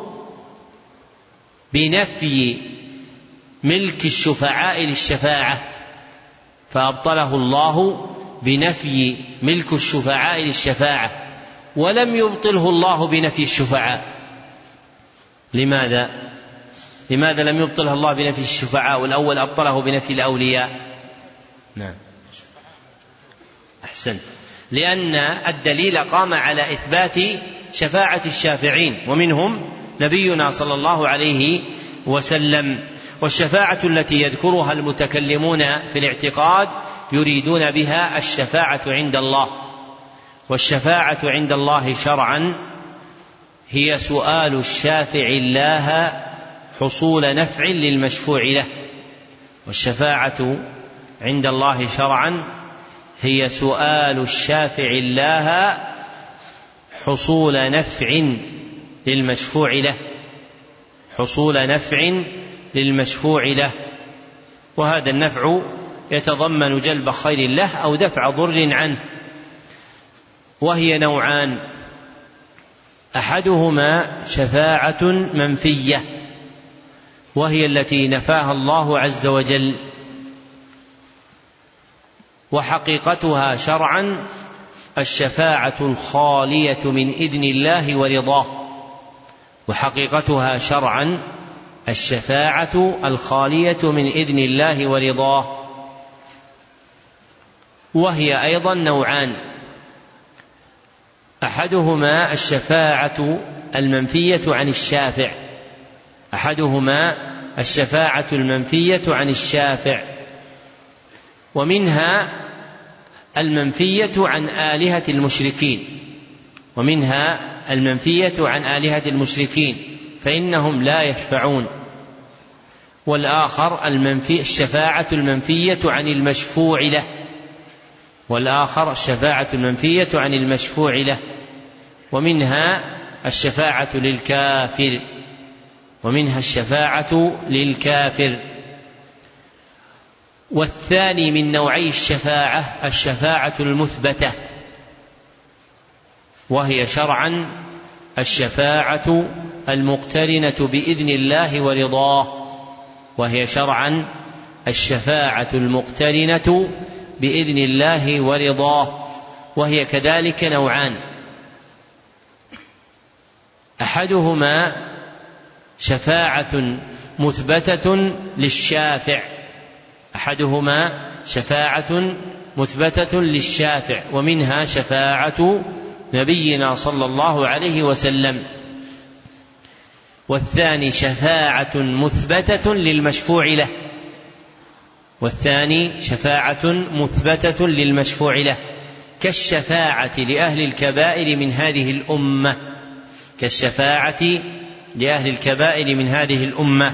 بنفي ملك الشفعاء للشفاعة فأبطله الله بنفي ملك الشفعاء للشفاعة ولم يبطله الله بنفي الشفعاء. لماذا؟ لماذا لم يبطله الله بنفي الشفعاء والأول أبطله بنفي الأولياء؟ نعم أحسن، لأن الدليل قام على إثبات شفاعة الشافعين ومنهم نبينا صلى الله عليه وسلم. والشفاعة التي يذكرها المتكلمون في الاعتقاد يريدون بها الشفاعة عند الله، والشفاعة عند الله شرعا هي سؤال الشافع الله حصول نفع للمشفوع له. والشفاعة عند الله شرعا هي سؤال الشافع الله حصول نفع للمشفوع له حصول نفع للمشفوع له وهذا النفع يتضمن جلب خير له أو دفع ضر عنه. وهي نوعان: أحدهما شفاعة منفية وهي التي نفاها الله عز وجل، وحقيقتها شرعا الشفاعة الخالية من إذن الله ورضاه وحقيقتها شرعا الشفاعة الخالية من إذن الله ورضاه. وهي أيضا نوعان: أحدهما الشفاعة المنفية عن الشافع أحدهما الشفاعة المنفية عن الشافع ومنها المنفية عن آلهة المشركين ومنها المنفية عن آلهة المشركين فإنهم لا يشفعون. والآخر المنفي الشفاعة المنفية عن المشفوع له والآخر الشفاعة المنفية عن المشفوع له ومنها الشفاعة للكافر ومنها الشفاعة للكافر. والثاني من نوعي الشفاعة الشفاعة المثبتة وهي شرعا الشفاعة المقترنة بإذن الله ورضاه وهي شرعا الشفاعة المقترنة بإذن الله ورضاه، وهي كذلك نوعان: أحدهما شفاعة مثبتة للشافع أحدهما شفاعة مثبتة للشافع ومنها شفاعة نبينا صلى الله عليه وسلم، والثاني شفاعة مثبتة للمشفوع له والثاني شفاعة مثبتة للمشفوع له كالشفاعة لأهل الكبائر من هذه الأمة كالشفاعة لأهل الكبائر من هذه الأمة.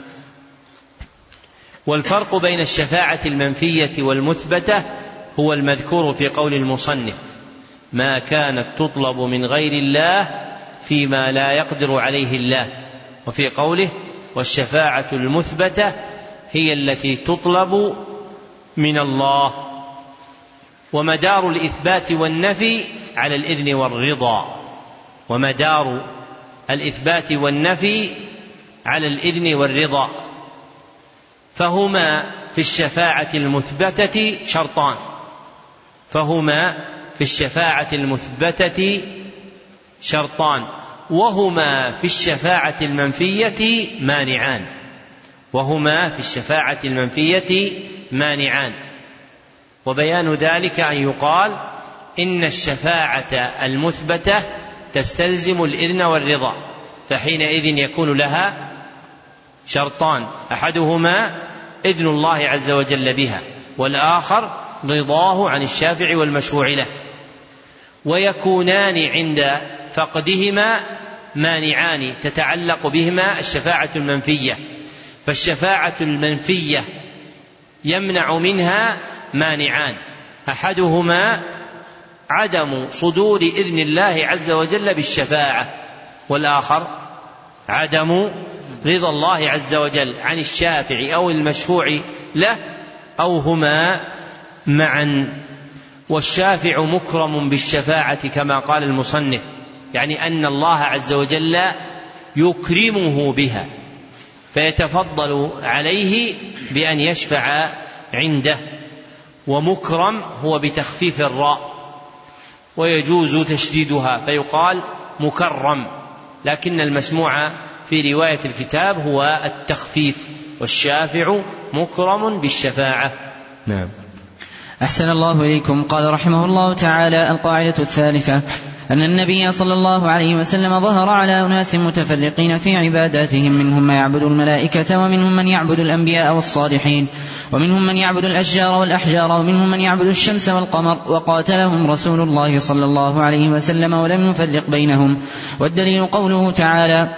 والفرق بين الشفاعة المنفية والمثبتة هو المذكور في قول المصنف: ما كانت تطلب من غير الله فيما لا يقدر عليه الله، وفي قوله: والشفاعة المثبتة هي التي تطلب من الله. ومدار الإثبات والنفي على الإذن والرضا ومدار الإثبات والنفي على الإذن والرضا فهما في الشفاعة المثبتة شرطان فهما في الشفاعة المثبتة شرطان وهما في الشفاعة المنفية مانعان وهما في الشفاعة المنفية مانعان وبيان ذلك أن يقال إن الشفاعة المثبتة تستلزم الإذن والرضا، فحينئذ يكون لها شرطان: أحدهما إذن الله عز وجل بها، والآخر رضاه عن الشافع والمشفوع له، ويكونان عند فقدهما مانعان تتعلق بهما الشفاعة المنفية. فالشفاعة المنفية يمنع منها مانعان: أحدهما عدم صدور إذن الله عز وجل بالشفاعة، والآخر عدم رضا الله عز وجل عن الشافع أو المشفوع له أو هما معا. والشافع مكرم بالشفاعة كما قال المصنف، يعني أن الله عز وجل يكرمه بها فيتفضل عليه بأن يشفع عنده. ومكرم هو بتخفيف الراء ويجوز تشديدها فيقال مكرم، لكن المسموع في رواية الكتاب هو التخفيف، والشافع مكرم بالشفاعة. نعم. أحسن الله إليكم. قال رحمه الله تعالى: القاعدة الثالثة أن النبي صلى الله عليه وسلم ظهر على أناس متفرقين في عباداتهم، منهم من يعبد الملائكة ومنهم من يعبد الأنبياء والصالحين ومنهم من يعبد الأشجار والأحجار ومنهم من يعبد الشمس والقمر، وقاتلهم رسول الله صلى الله عليه وسلم ولم يفرق بينهم. والدليل قوله تعالى: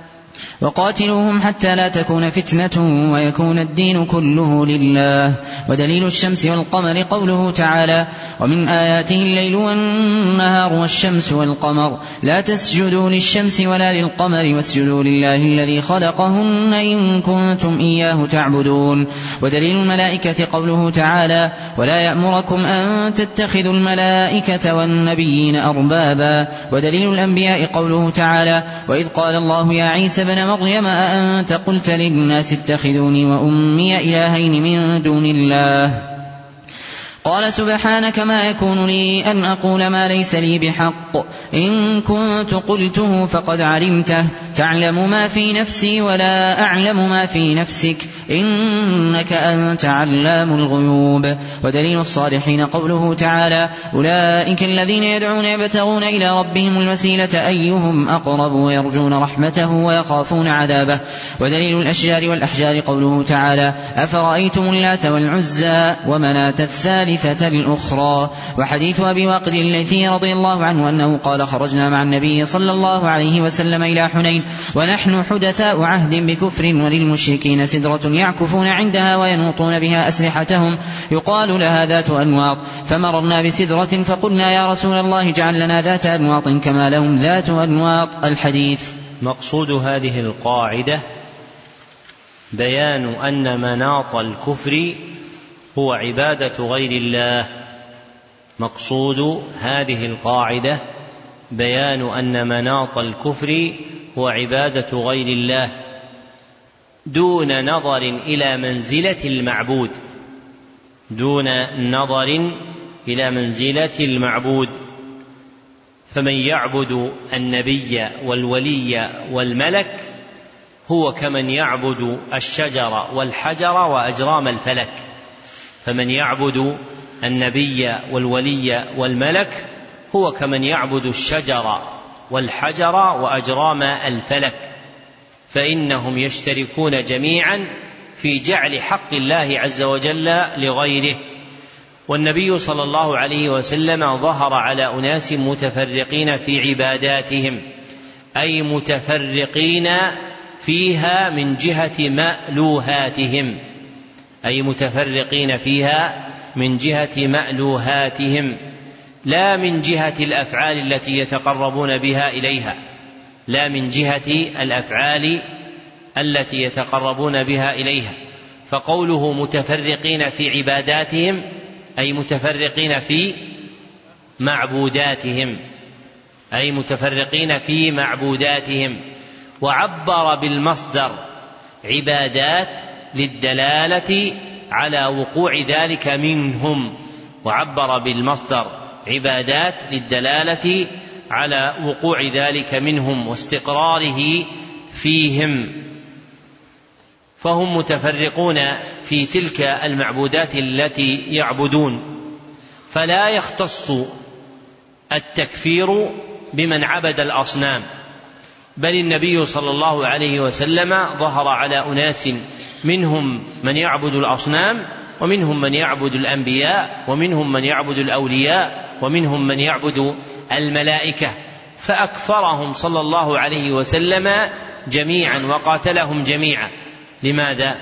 وقاتلوهم حتى لا تكون فتنة ويكون الدين كله لله. ودليل الشمس والقمر قوله تعالى: ومن آياته الليل والنهار والشمس والقمر لا تسجدوا للشمس ولا للقمر واسجدوا لله الذي خلقهن إن كنتم إياه تعبدون. ودليل الملائكة قوله تعالى: ولا يأمركم أن تتخذوا الملائكة والنبيين أربابا. ودليل الأنبياء قوله تعالى: وإذ قال الله يا عيسى بن مريم أأنت قلت للناس اتخذوني وأمي إلهين من دون الله؟ قال سبحانك ما يكون لي أن أقول ما ليس لي بحق، إن كنت قلته فقد علمته، تعلم ما في نفسي ولا أعلم ما في نفسك، إنك أنت علام الغيوب. ودليل الصالحين قوله تعالى: أولئك الذين يدعون يبتغون إلى ربهم الوسيلة أيهم أقرب ويرجون رحمته ويخافون عذابه. ودليل الأشجار والأحجار قوله تعالى: أفرأيتم اللات والعزى ومناة الثالثة الأخرى. وحديث أبي واقد الليثي رضي الله عنه أنه قال: خرجنا مع النبي صلى الله عليه وسلم إلى حنين ونحن حدثاء عهد بكفر، وللمشركين سدرة يعكفون عندها وينوطون بها أسلحتهم يقال لها ذات أنواط، فمررنا بسدرة فقلنا يا رسول الله اجعل لنا ذات أنواط كما لهم ذات أنواط. الحديث. مقصود هذه القاعدة بيان أن مناط الكفر هو عبادة غير الله. مقصود هذه القاعدة بيان أن مناط الكفر هو عبادة غير الله دون نظر إلى منزلة المعبود، دون نظر إلى منزلة المعبود. فمن يعبد النبي والولي والملك هو كمن يعبد الشجر والحجر وأجرام الفلك. فمن يعبد النبي والولي والملك هو كمن يعبد الشجر والحجر وأجرام الفلك، فإنهم يشتركون جميعا في جعل حق الله عز وجل لغيره. والنبي صلى الله عليه وسلم ظهر على أناس متفرقين في عباداتهم، أي متفرقين فيها من جهة مألوهاتهم، أي متفرقين فيها من جهة مألوهاتهم، لا من جهة الأفعال التي يتقربون بها إليها، لا من جهة الأفعال التي يتقربون بها إليها. فقوله متفرقين في عباداتهم أي متفرقين في معبوداتهم، أي متفرقين في معبوداتهم. وعبر بالمصدر عبادات للدلالة على وقوع ذلك منهم، وعبر بالمصدر عبادات للدلالة على وقوع ذلك منهم واستقراره فيهم. فهم متفرقون في تلك المعبودات التي يعبدون، فلا يختص التكفير بمن عبد الأصنام، بل النبي صلى الله عليه وسلم ظهر على أناس منهم من يعبد الأصنام، ومنهم من يعبد الأنبياء، ومنهم من يعبد الأولياء، ومنهم من يعبد الملائكة، فأكفرهم صلى الله عليه وسلم جميعا وقاتلهم جميعا. لماذا؟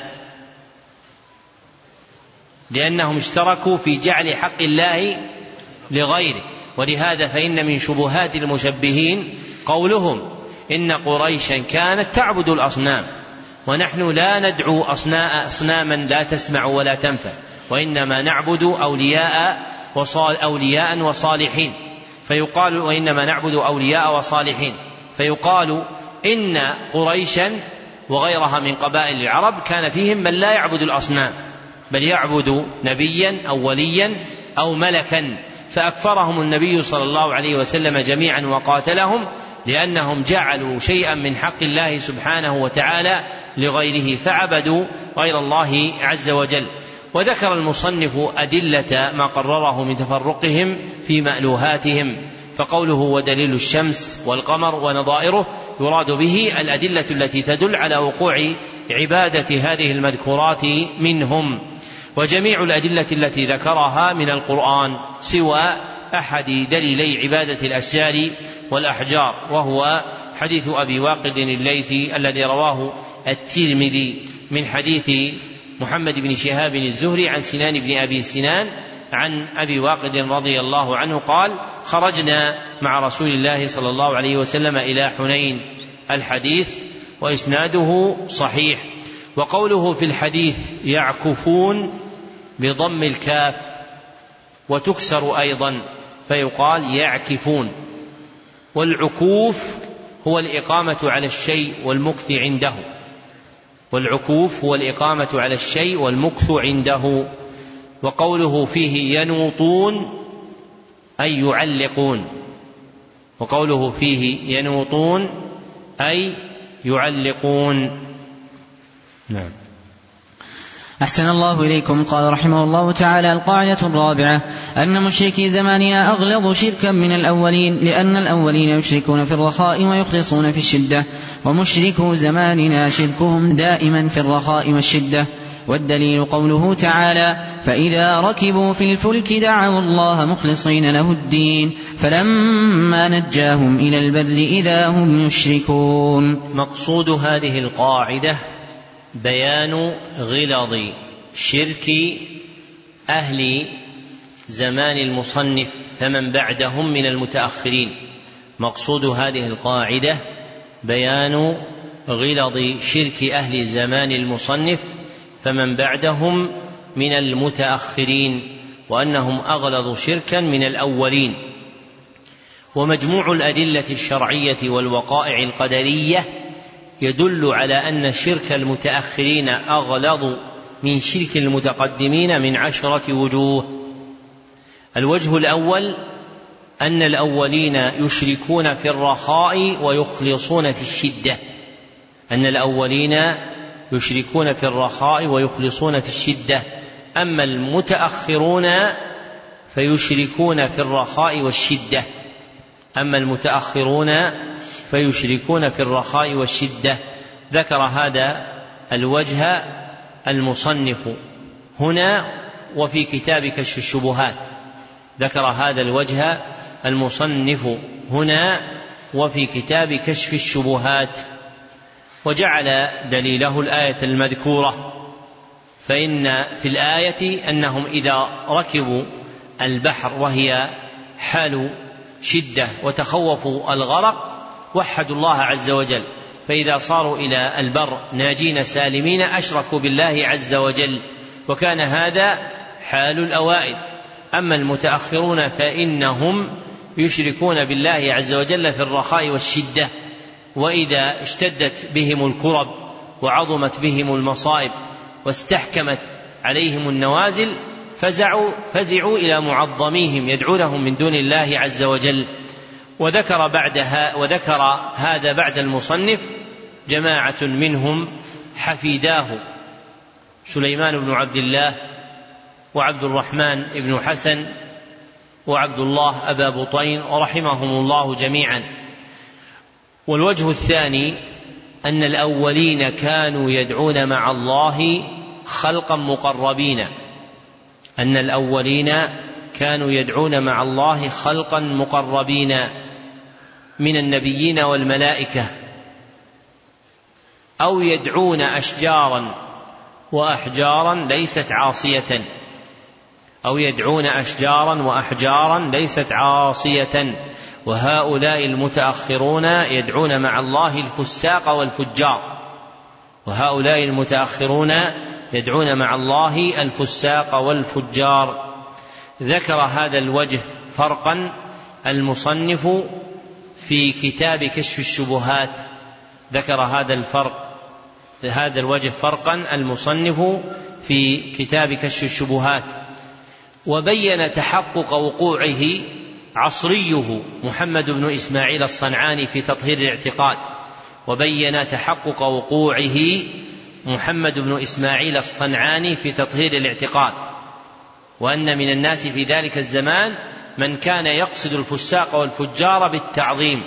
لأنهم اشتركوا في جعل حق الله لغيره. ولهذا فإن من شبهات المشبهين قولهم إن قريشا كانت تعبد الأصنام، ونحن لا ندعو أصناما لا تسمع ولا تنفع، وإنما نعبد أولياء وصال أولياء وصالحين، فيقال وإنما نعبد أولياء وصالحين، فيقال إن قريشا وغيرها من قبائل العرب كان فيهم من لا يعبد الأصنام، بل يعبد نبيا أو وليا أو ملكا، فأكفرهم النبي صلى الله عليه وسلم جميعا وقاتلهم، لأنهم جعلوا شيئا من حق الله سبحانه وتعالى لغيره، فعبدوا غير الله عز وجل. وذكر المصنف أدلة ما قرره من تفرقهم في مألوهاتهم، فقوله ودليل الشمس والقمر ونظائره يراد به الأدلة التي تدل على وقوع عبادة هذه المذكورات منهم. وجميع الأدلة التي ذكرها من القرآن سوى أحد دليلي عبادة الأشجار والأحجار، وهو حديث أبي واقد الليثي الذي رواه الترمذي من حديث محمد بن شهاب الزهري عن سنان بن أبي سنان عن أبي واقد رضي الله عنه قال: خرجنا مع رسول الله صلى الله عليه وسلم إلى حنين. الحديث وإسناده صحيح. وقوله في الحديث يعكفون بضم الكاف وتكسر أيضا فيقال يعكفون. والعكوف هو الإقامة على الشيء والمكث عنده، والعكوف هو الإقامة على الشيء والمكث عنده. وقوله فيه ينوطون أي يعلقون، وقوله فيه ينوطون أي يعلقون. نعم. أحسن الله إليكم. قال رحمه الله تعالى: القاعدة الرابعة أن مشركي زماننا أغلظ شركا من الأولين، لأن الأولين يشركون في الرخاء ويخلصون في الشدة، ومشركو زماننا شركهم دائما في الرخاء والشدة. والدليل قوله تعالى: فإذا ركبوا في الفلك دعوا الله مخلصين له الدين فلما نجاهم إلى البر إذا هم يشركون. مقصود هذه القاعدة بيان غلظ شرك أهل زمان المصنف فمن بعدهم من المتأخرين. مقصود هذه القاعدة بيان غلظ شرك أهل زمان المصنف فمن بعدهم من المتأخرين، وأنهم أغلظ شركا من الأولين. ومجموع الأدلة الشرعية والوقائع القدرية يدل على أن شرك المتأخرين أغلظ من شرك المتقدمين من عشرة وجوه. الوجه الأول أن الأولين يشركون في الرخاء ويخلصون في الشدة أن الأولين يشركون في الرخاء ويخلصون في الشدة أما المتأخرون فيشركون في الرخاء والشدة أما المتأخرون فيشركون في الرخاء والشدة. ذكر هذا الوجه المصنف هنا وفي كتاب كشف الشبهات ذكر هذا الوجه المصنف هنا وفي كتاب كشف الشبهات وجعل دليله الآية المذكورة، فإن في الآية أنهم إذا ركبوا البحر وهي حال شدة وتخوفوا الغرق وحدوا الله عز وجل، فإذا صاروا إلى البر ناجين سالمين أشركوا بالله عز وجل، وكان هذا حال الأوائل. أما المتأخرون فإنهم يشركون بالله عز وجل في الرخاء والشدة، وإذا اشتدت بهم الكرب وعظمت بهم المصائب واستحكمت عليهم النوازل فزعوا, فزعوا إلى معظميهم يدعونهم من دون الله عز وجل. وذكر, بعدها وذكر هذا بعد المصنف جماعة منهم حفيداه سليمان بن عبد الله وعبد الرحمن بن حسن وعبد الله أبا بطين ورحمهم الله جميعا. والوجه الثاني أن الأولين كانوا يدعون مع الله خلقا مقربين أن الأولين كانوا يدعون مع الله خلقا مقربين من النبيين والملائكة، أو يدعون أشجارا وأحجارا ليست عاصية أو يدعون أشجارا وأحجارا ليست عاصية وهؤلاء المتأخرون يدعون مع الله الفساق والفجار وهؤلاء المتأخرون يدعون مع الله الفساق والفجار. ذكر هذا الوجه فرقا المصنف في كتاب كشف الشبهات ذكر هذا الفرق هذا الوجه فرقا المصنف في كتاب كشف الشبهات، وبين تحقق وقوعه عصريه محمد بن إسماعيل الصنعاني في تطهير الاعتقاد وبين تحقق وقوعه محمد بن إسماعيل الصنعاني في تطهير الاعتقاد، وأن من الناس في ذلك الزمان من كان يقصد الفساق والفجار بالتعظيم.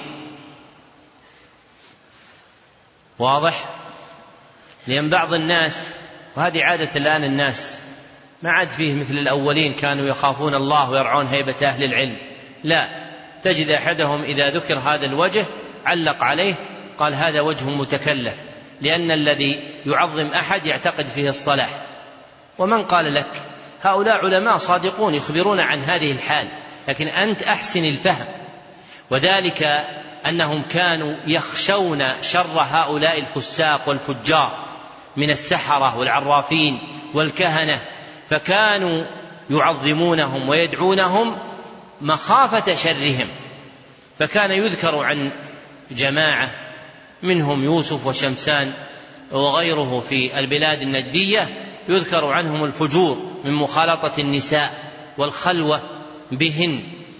واضح؟ لأن بعض الناس، وهذه عادة الآن الناس، ما عاد فيه مثل الأولين كانوا يخافون الله ويرعون هيبة أهل العلم، لا، تجد أحدهم إذا ذكر هذا الوجه علق عليه قال هذا وجه متكلف، لأن الذي يعظم أحد يعتقد فيه الصلاح. ومن قال لك؟ هؤلاء علماء صادقون يخبرون عن هذه الحال، لكن أنت أحسن الفهم، وذلك أنهم كانوا يخشون شر هؤلاء الفساق والفجار من السحرة والعرافين والكهنة، فكانوا يعظمونهم ويدعونهم مخافة شرهم. فكان يذكر عن جماعة منهم يوسف وشمسان وغيره في البلاد النجدية يذكر عنهم الفجور من مخالطة النساء والخلوة بهن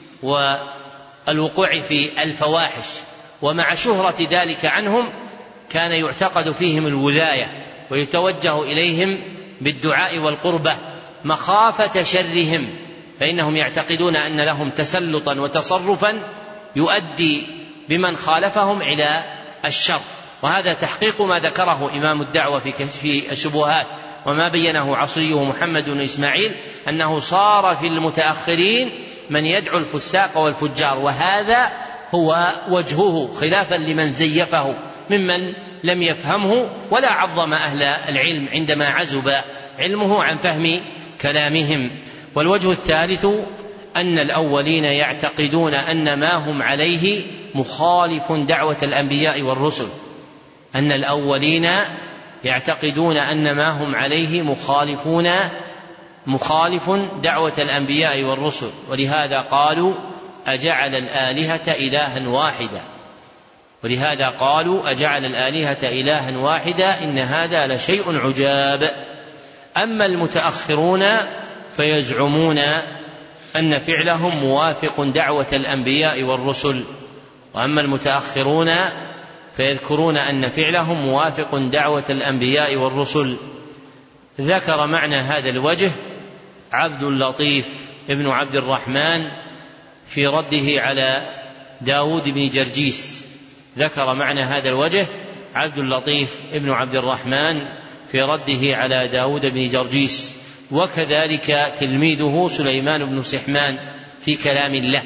والوقوع في الفواحش، ومع شهرة ذلك عنهم كان يعتقد فيهم الولاية ويتوجه إليهم بالدعاء والقربة مخافة شرهم، فإنهم يعتقدون أن لهم تسلطا وتصرفا يؤدي بمن خالفهم إلى الشر. وهذا تحقيق ما ذكره إمام الدعوة في كشف الشبهات وما بينه عصريه محمد بن إسماعيل، أنه صار في المتأخرين من يدعو الفساق والفجار، وهذا هو وجهه خلافا لمن زيفه ممن لم يفهمه ولا عظم أهل العلم عندما عزب علمه عن فهم كلامهم. والوجه الثالث أن الأولين يعتقدون أن ما هم عليه مخالف دعوة الأنبياء والرسل أن الأولين يعتقدون أن ما هم عليه مخالفون مخالف دعوة الأنبياء والرسل، ولهذا قالوا أجعل الآلهة إلها واحدا ولهذا قالوا أجعل الآلهة إلها واحدا إن هذا لشيء عجاب. أما المتأخرون فيزعمون أن فعلهم موافق دعوة الأنبياء والرسل، وأما المتأخرون فيذكرون أن فعلهم موافق دعوة الأنبياء والرسل. ذكر معنى هذا الوجه عبد اللطيف ابن عبد الرحمن في رده على داود بن جرجيس. ذكر معنى هذا الوجه عبد اللطيف ابن عبد الرحمن في رده على داود بن جرجيس، وكذلك تلميذه سليمان بن سحمان في كلام الله.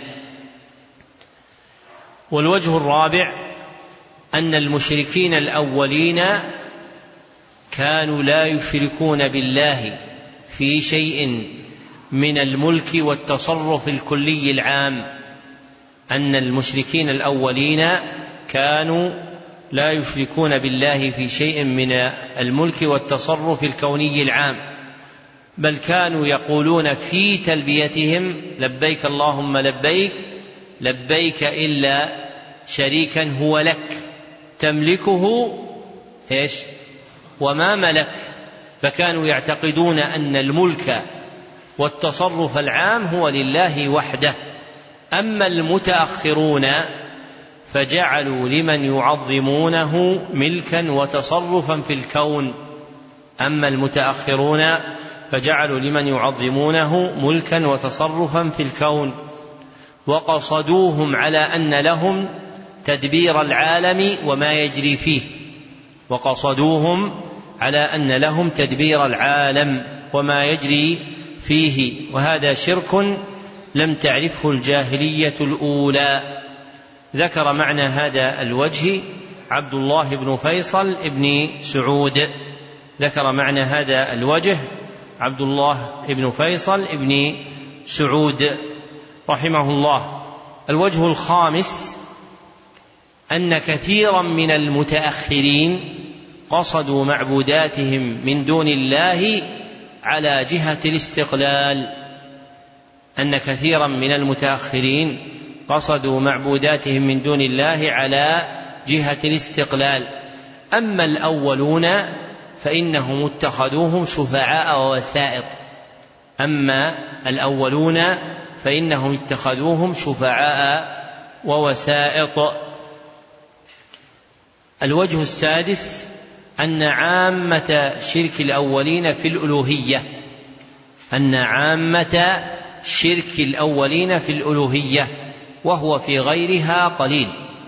والوجه الرابع أن المشركين الأولين كانوا لا يشركون بالله في شيء من الملك والتصرف الكلي العام. أن المشركين الأولين كانوا لا يشركون بالله في شيء من الملك والتصرف الكوني العام، بل كانوا يقولون في تلبيتهم لبيك اللهم لبيك لبيك إلا شريكا هو لك تملكه إيش وما ملك. فكانوا يعتقدون أن الملك والتصرف العام هو لله وحده. أما المتأخرون فجعلوا لمن يعظمونه ملكا وتصرفا في الكون. أما المتأخرون فجعلوا لمن يعظمونه ملكا وتصرفا في الكون، وقصدوهم على أن لهم تدبير العالم وما يجري فيه وقصدوهم على أن لهم تدبير العالم وما يجري فيه وهذا شرك لم تعرفه الجاهلية الأولى. ذكر معنى هذا الوجه عبد الله بن فيصل ابن سعود. ذكر معنى هذا الوجه عبد الله بن فيصل ابن سعود رحمه الله. الوجه الخامس أن كثيرا من المتأخرين قصدوا معبوداتهم من دون الله على جهة الاستقلال. أن كثيرا من المتأخرين قصدوا معبوداتهم من دون الله على جهة الاستقلال. أما الأولون فإنهم اتخذوهم شفعاء ووسائط. أما الأولون فإنهم اتخذوهم شفعاء ووسائط. الوجه السادس أن عامة شرك الأولين في الألوهية أن عامة شرك الأولين في الألوهية وهو في غيرها قليل.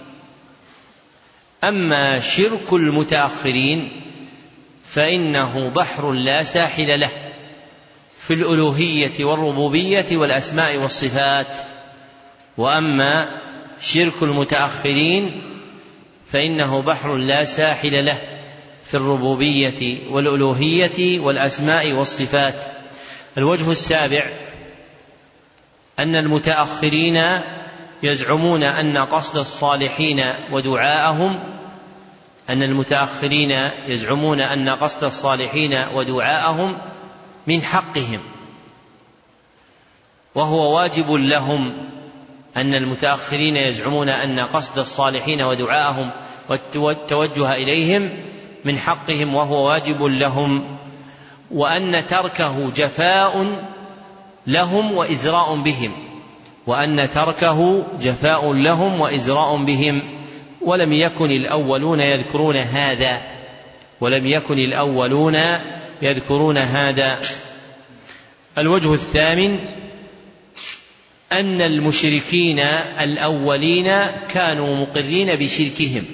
أما شرك المتأخرين فإنه بحر لا ساحل له في الألوهية والربوبية والأسماء والصفات. وأما شرك المتأخرين فإنه بحر لا ساحل له في الربوبية والألوهية والأسماء والصفات. الوجه السابع أن المتأخرين يزعمون أن قصد الصالحين ودعاءهم أن المتأخرين يزعمون أن قصد الصالحين ودعاءهم من حقهم وهو واجب لهم. أن المتأخرين يزعمون أن قصد الصالحين ودعاءهم والتوجه إليهم من حقهم وهو واجب لهم، وأن تركه جفاء لهم وإزراء بهم وأن تركه جفاء لهم وإزراء بهم ولم يكن الأولون يذكرون هذا ولم يكن الأولون يذكرون هذا. الوجه الثامن أن المشركين الأولين كانوا مقرين بشركهم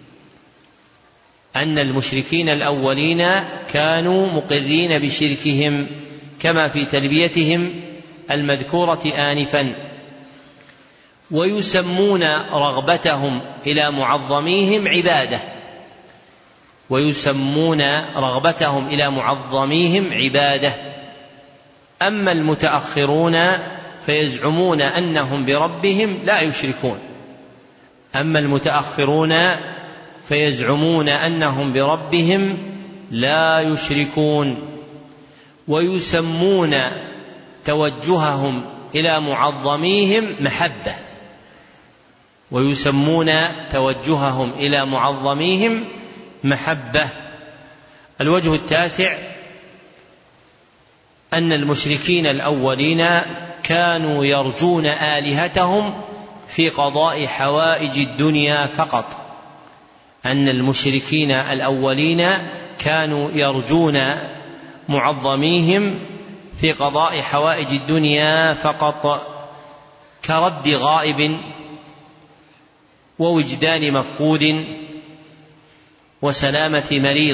أن المشركين الأولين كانوا مقرين بشركهم كما في تلبيتهم المذكورة آنفا، ويسمون رغبتهم إلى معظميهم عبادة ويسمون رغبتهم إلى معظميهم عبادة. أما المتأخرون فيزعمون أنهم بربهم لا يشركون أما المتأخرون فيزعمون أنهم بربهم لا يشركون ويسمون توجههم إلى معظميهم محبة ويسمون توجههم إلى معظميهم محبة. الوجه التاسع أن المشركين الأولين كانوا يرجون آلهتهم في قضاء حوائج الدنيا فقط. أن المشركين الأولين كانوا يرجون معظميهم في قضاء حوائج الدنيا فقط، كرد غائب ووجدان مفقود وسلامة مريض.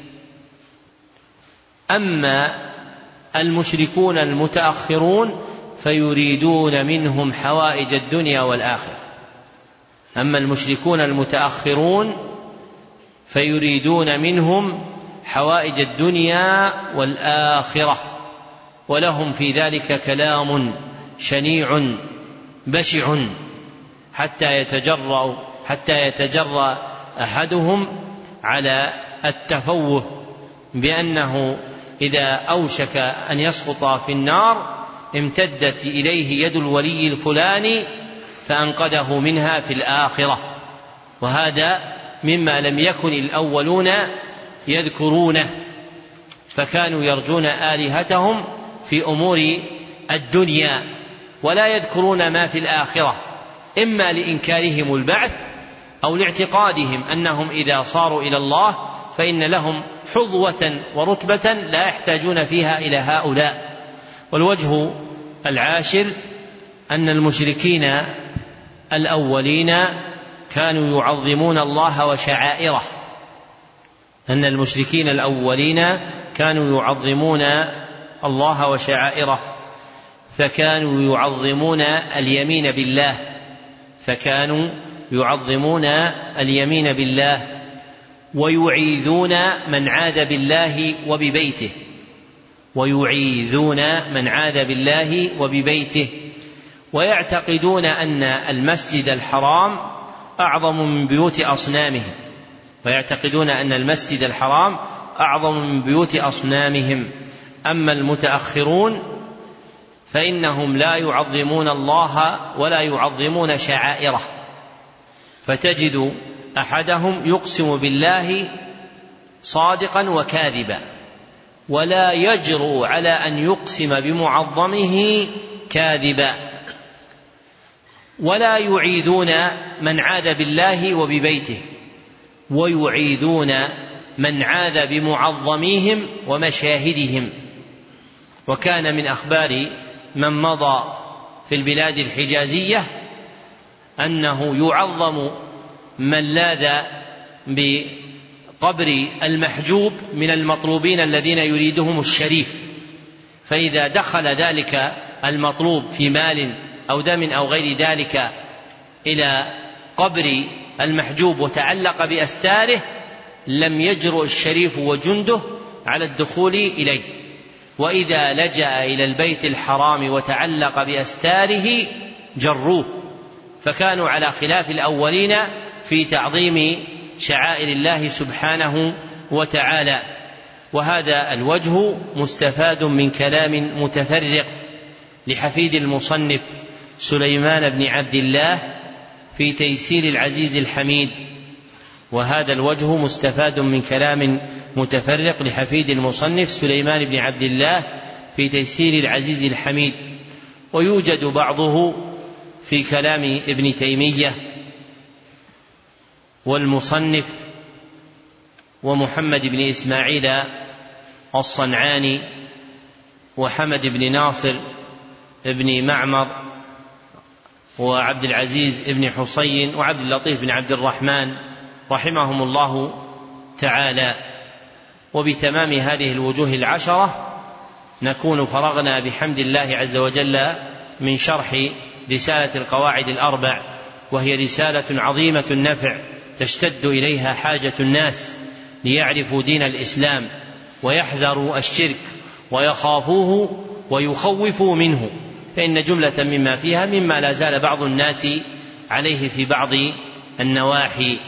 أما المشركون المتأخرون فيريدون منهم حوائج الدنيا والآخرة. أما المشركون المتأخرون فيريدون منهم حوائج الدنيا والآخرة، ولهم في ذلك كلام شنيع بشع حتى يتجرأ حتى يتجرأ أحدهم على التفوه بأنه إذا أوشك أن يسقط في النار امتدت إليه يد الولي الفلاني فأنقذه منها في الآخرة. وهذا مما لم يكن الأولون يذكرونه، فكانوا يرجون آلهتهم في أمور الدنيا ولا يذكرون ما في الآخرة، إما لإنكارهم البعث أو لاعتقادهم أنهم إذا صاروا إلى الله فإن لهم حظوة ورتبة لا يحتاجون فيها إلى هؤلاء. والوجه العاشر أن المشركين الأولين كانوا يعظمون الله وشعائره. أن المشركين الأولين كانوا يعظمون الله وشعائره، فكانوا يعظمون اليمين بالله فكانوا يعظمون اليمين بالله ويعيذون من عاذ بالله وببيته ويعيذون من عاذ بالله وببيته ويعتقدون أن المسجد الحرام أعظم من بيوت أصنامهم ويعتقدون أن المسجد الحرام أعظم من بيوت أصنامهم. أما المتأخرون فإنهم لا يعظمون الله ولا يعظمون شعائره، فتجد أحدهم يقسم بالله صادقا وكاذبا ولا يجرؤ على أن يقسم بمعظمه كاذبا، ولا يعيذون من عاذ بالله وببيته ويعيذون من عاذ بمعظميهم ومشاهدهم. وكان من أخبار من مضى في البلاد الحجازية أنه يعظم من لاذ بقبر المحجوب من المطلوبين الذين يريدهم الشريف، فإذا دخل ذلك المطلوب في مال أو دم أو غير ذلك إلى قبر المحجوب وتعلق بأستاره لم يجرؤ الشريف وجنده على الدخول إليه، وإذا لجأ إلى البيت الحرام وتعلق بأستاره جروه. فكانوا على خلاف الأولين في تعظيم شعائر الله سبحانه وتعالى. وهذا الوجه مستفاد من كلام متفرق لحفيد المصنف سليمان بن عبد الله في تيسير العزيز الحميد. وهذا الوجه مستفاد من كلام متفرق لحفيد المصنف سليمان بن عبد الله في تيسير العزيز الحميد، ويوجد بعضه في كلام ابن تيمية والمصنف ومحمد بن إسماعيل الصنعاني وحمد بن ناصر بن معمر وعبد العزيز بن حسين وعبد اللطيف بن عبد الرحمن رحمهم الله تعالى. وبتمام هذه الوجوه العشرة نكون فرغنا بحمد الله عز وجل من شرح رسالة القواعد الأربع، وهي رسالة عظيمة النفع تشتد إليها حاجة الناس ليعرفوا دين الإسلام ويحذروا الشرك ويخافوه ويخوفوا منه، فإن جملة مما فيها مما لا زال بعض الناس عليه في بعض النواحي.